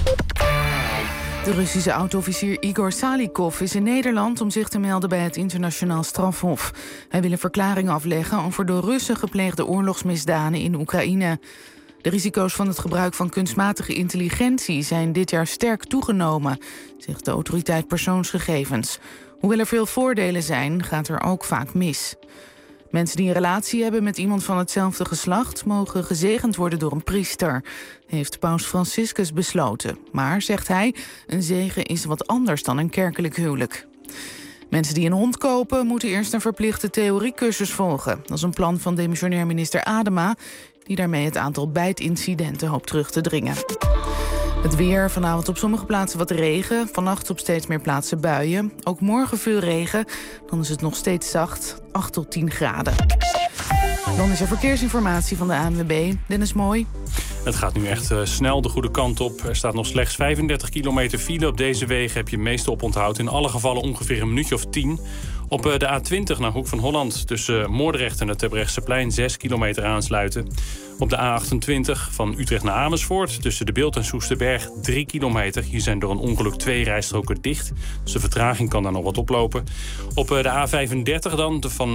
S9: De Russische oud-officier Igor Salikov is in Nederland om zich te melden bij het internationaal strafhof. Hij wil een verklaring afleggen over door Russen gepleegde oorlogsmisdaden in Oekraïne. De risico's van het gebruik van kunstmatige intelligentie zijn dit jaar sterk toegenomen, zegt de autoriteit persoonsgegevens. Hoewel er veel voordelen zijn, gaat er ook vaak mis. Mensen die een relatie hebben met iemand van hetzelfde geslacht mogen gezegend worden door een priester, heeft paus Franciscus besloten. Maar, zegt hij, een zegen is wat anders dan een kerkelijk huwelijk. Mensen die een hond kopen moeten eerst een verplichte theoriecursus volgen. Dat is een plan van demissionair minister Adema, die daarmee het aantal bijtincidenten hoopt terug te dringen. Het weer, vanavond op sommige plaatsen wat regen. Vannacht op steeds meer plaatsen buien. Ook morgen veel regen. Dan is het nog steeds zacht, acht tot tien graden. Dan is er verkeersinformatie van de A N W B. Dennis Mooi.
S5: Het gaat nu echt uh, snel de goede kant op. Er staat nog slechts vijfendertig kilometer file. Op deze wegen heb je meeste oponthoud. In alle gevallen ongeveer een minuutje of tien. Op uh, de A twintig naar Hoek van Holland tussen uh, Moordrecht en het Terbrechtseplein zes kilometer aansluiten. Op de A achtentwintig van Utrecht naar Amersfoort tussen de Beeld en Soesterberg drie kilometer. Hier zijn door een ongeluk twee rijstroken dicht. Dus de vertraging kan daar nog wat oplopen. Op uh, de A vijfendertig dan de van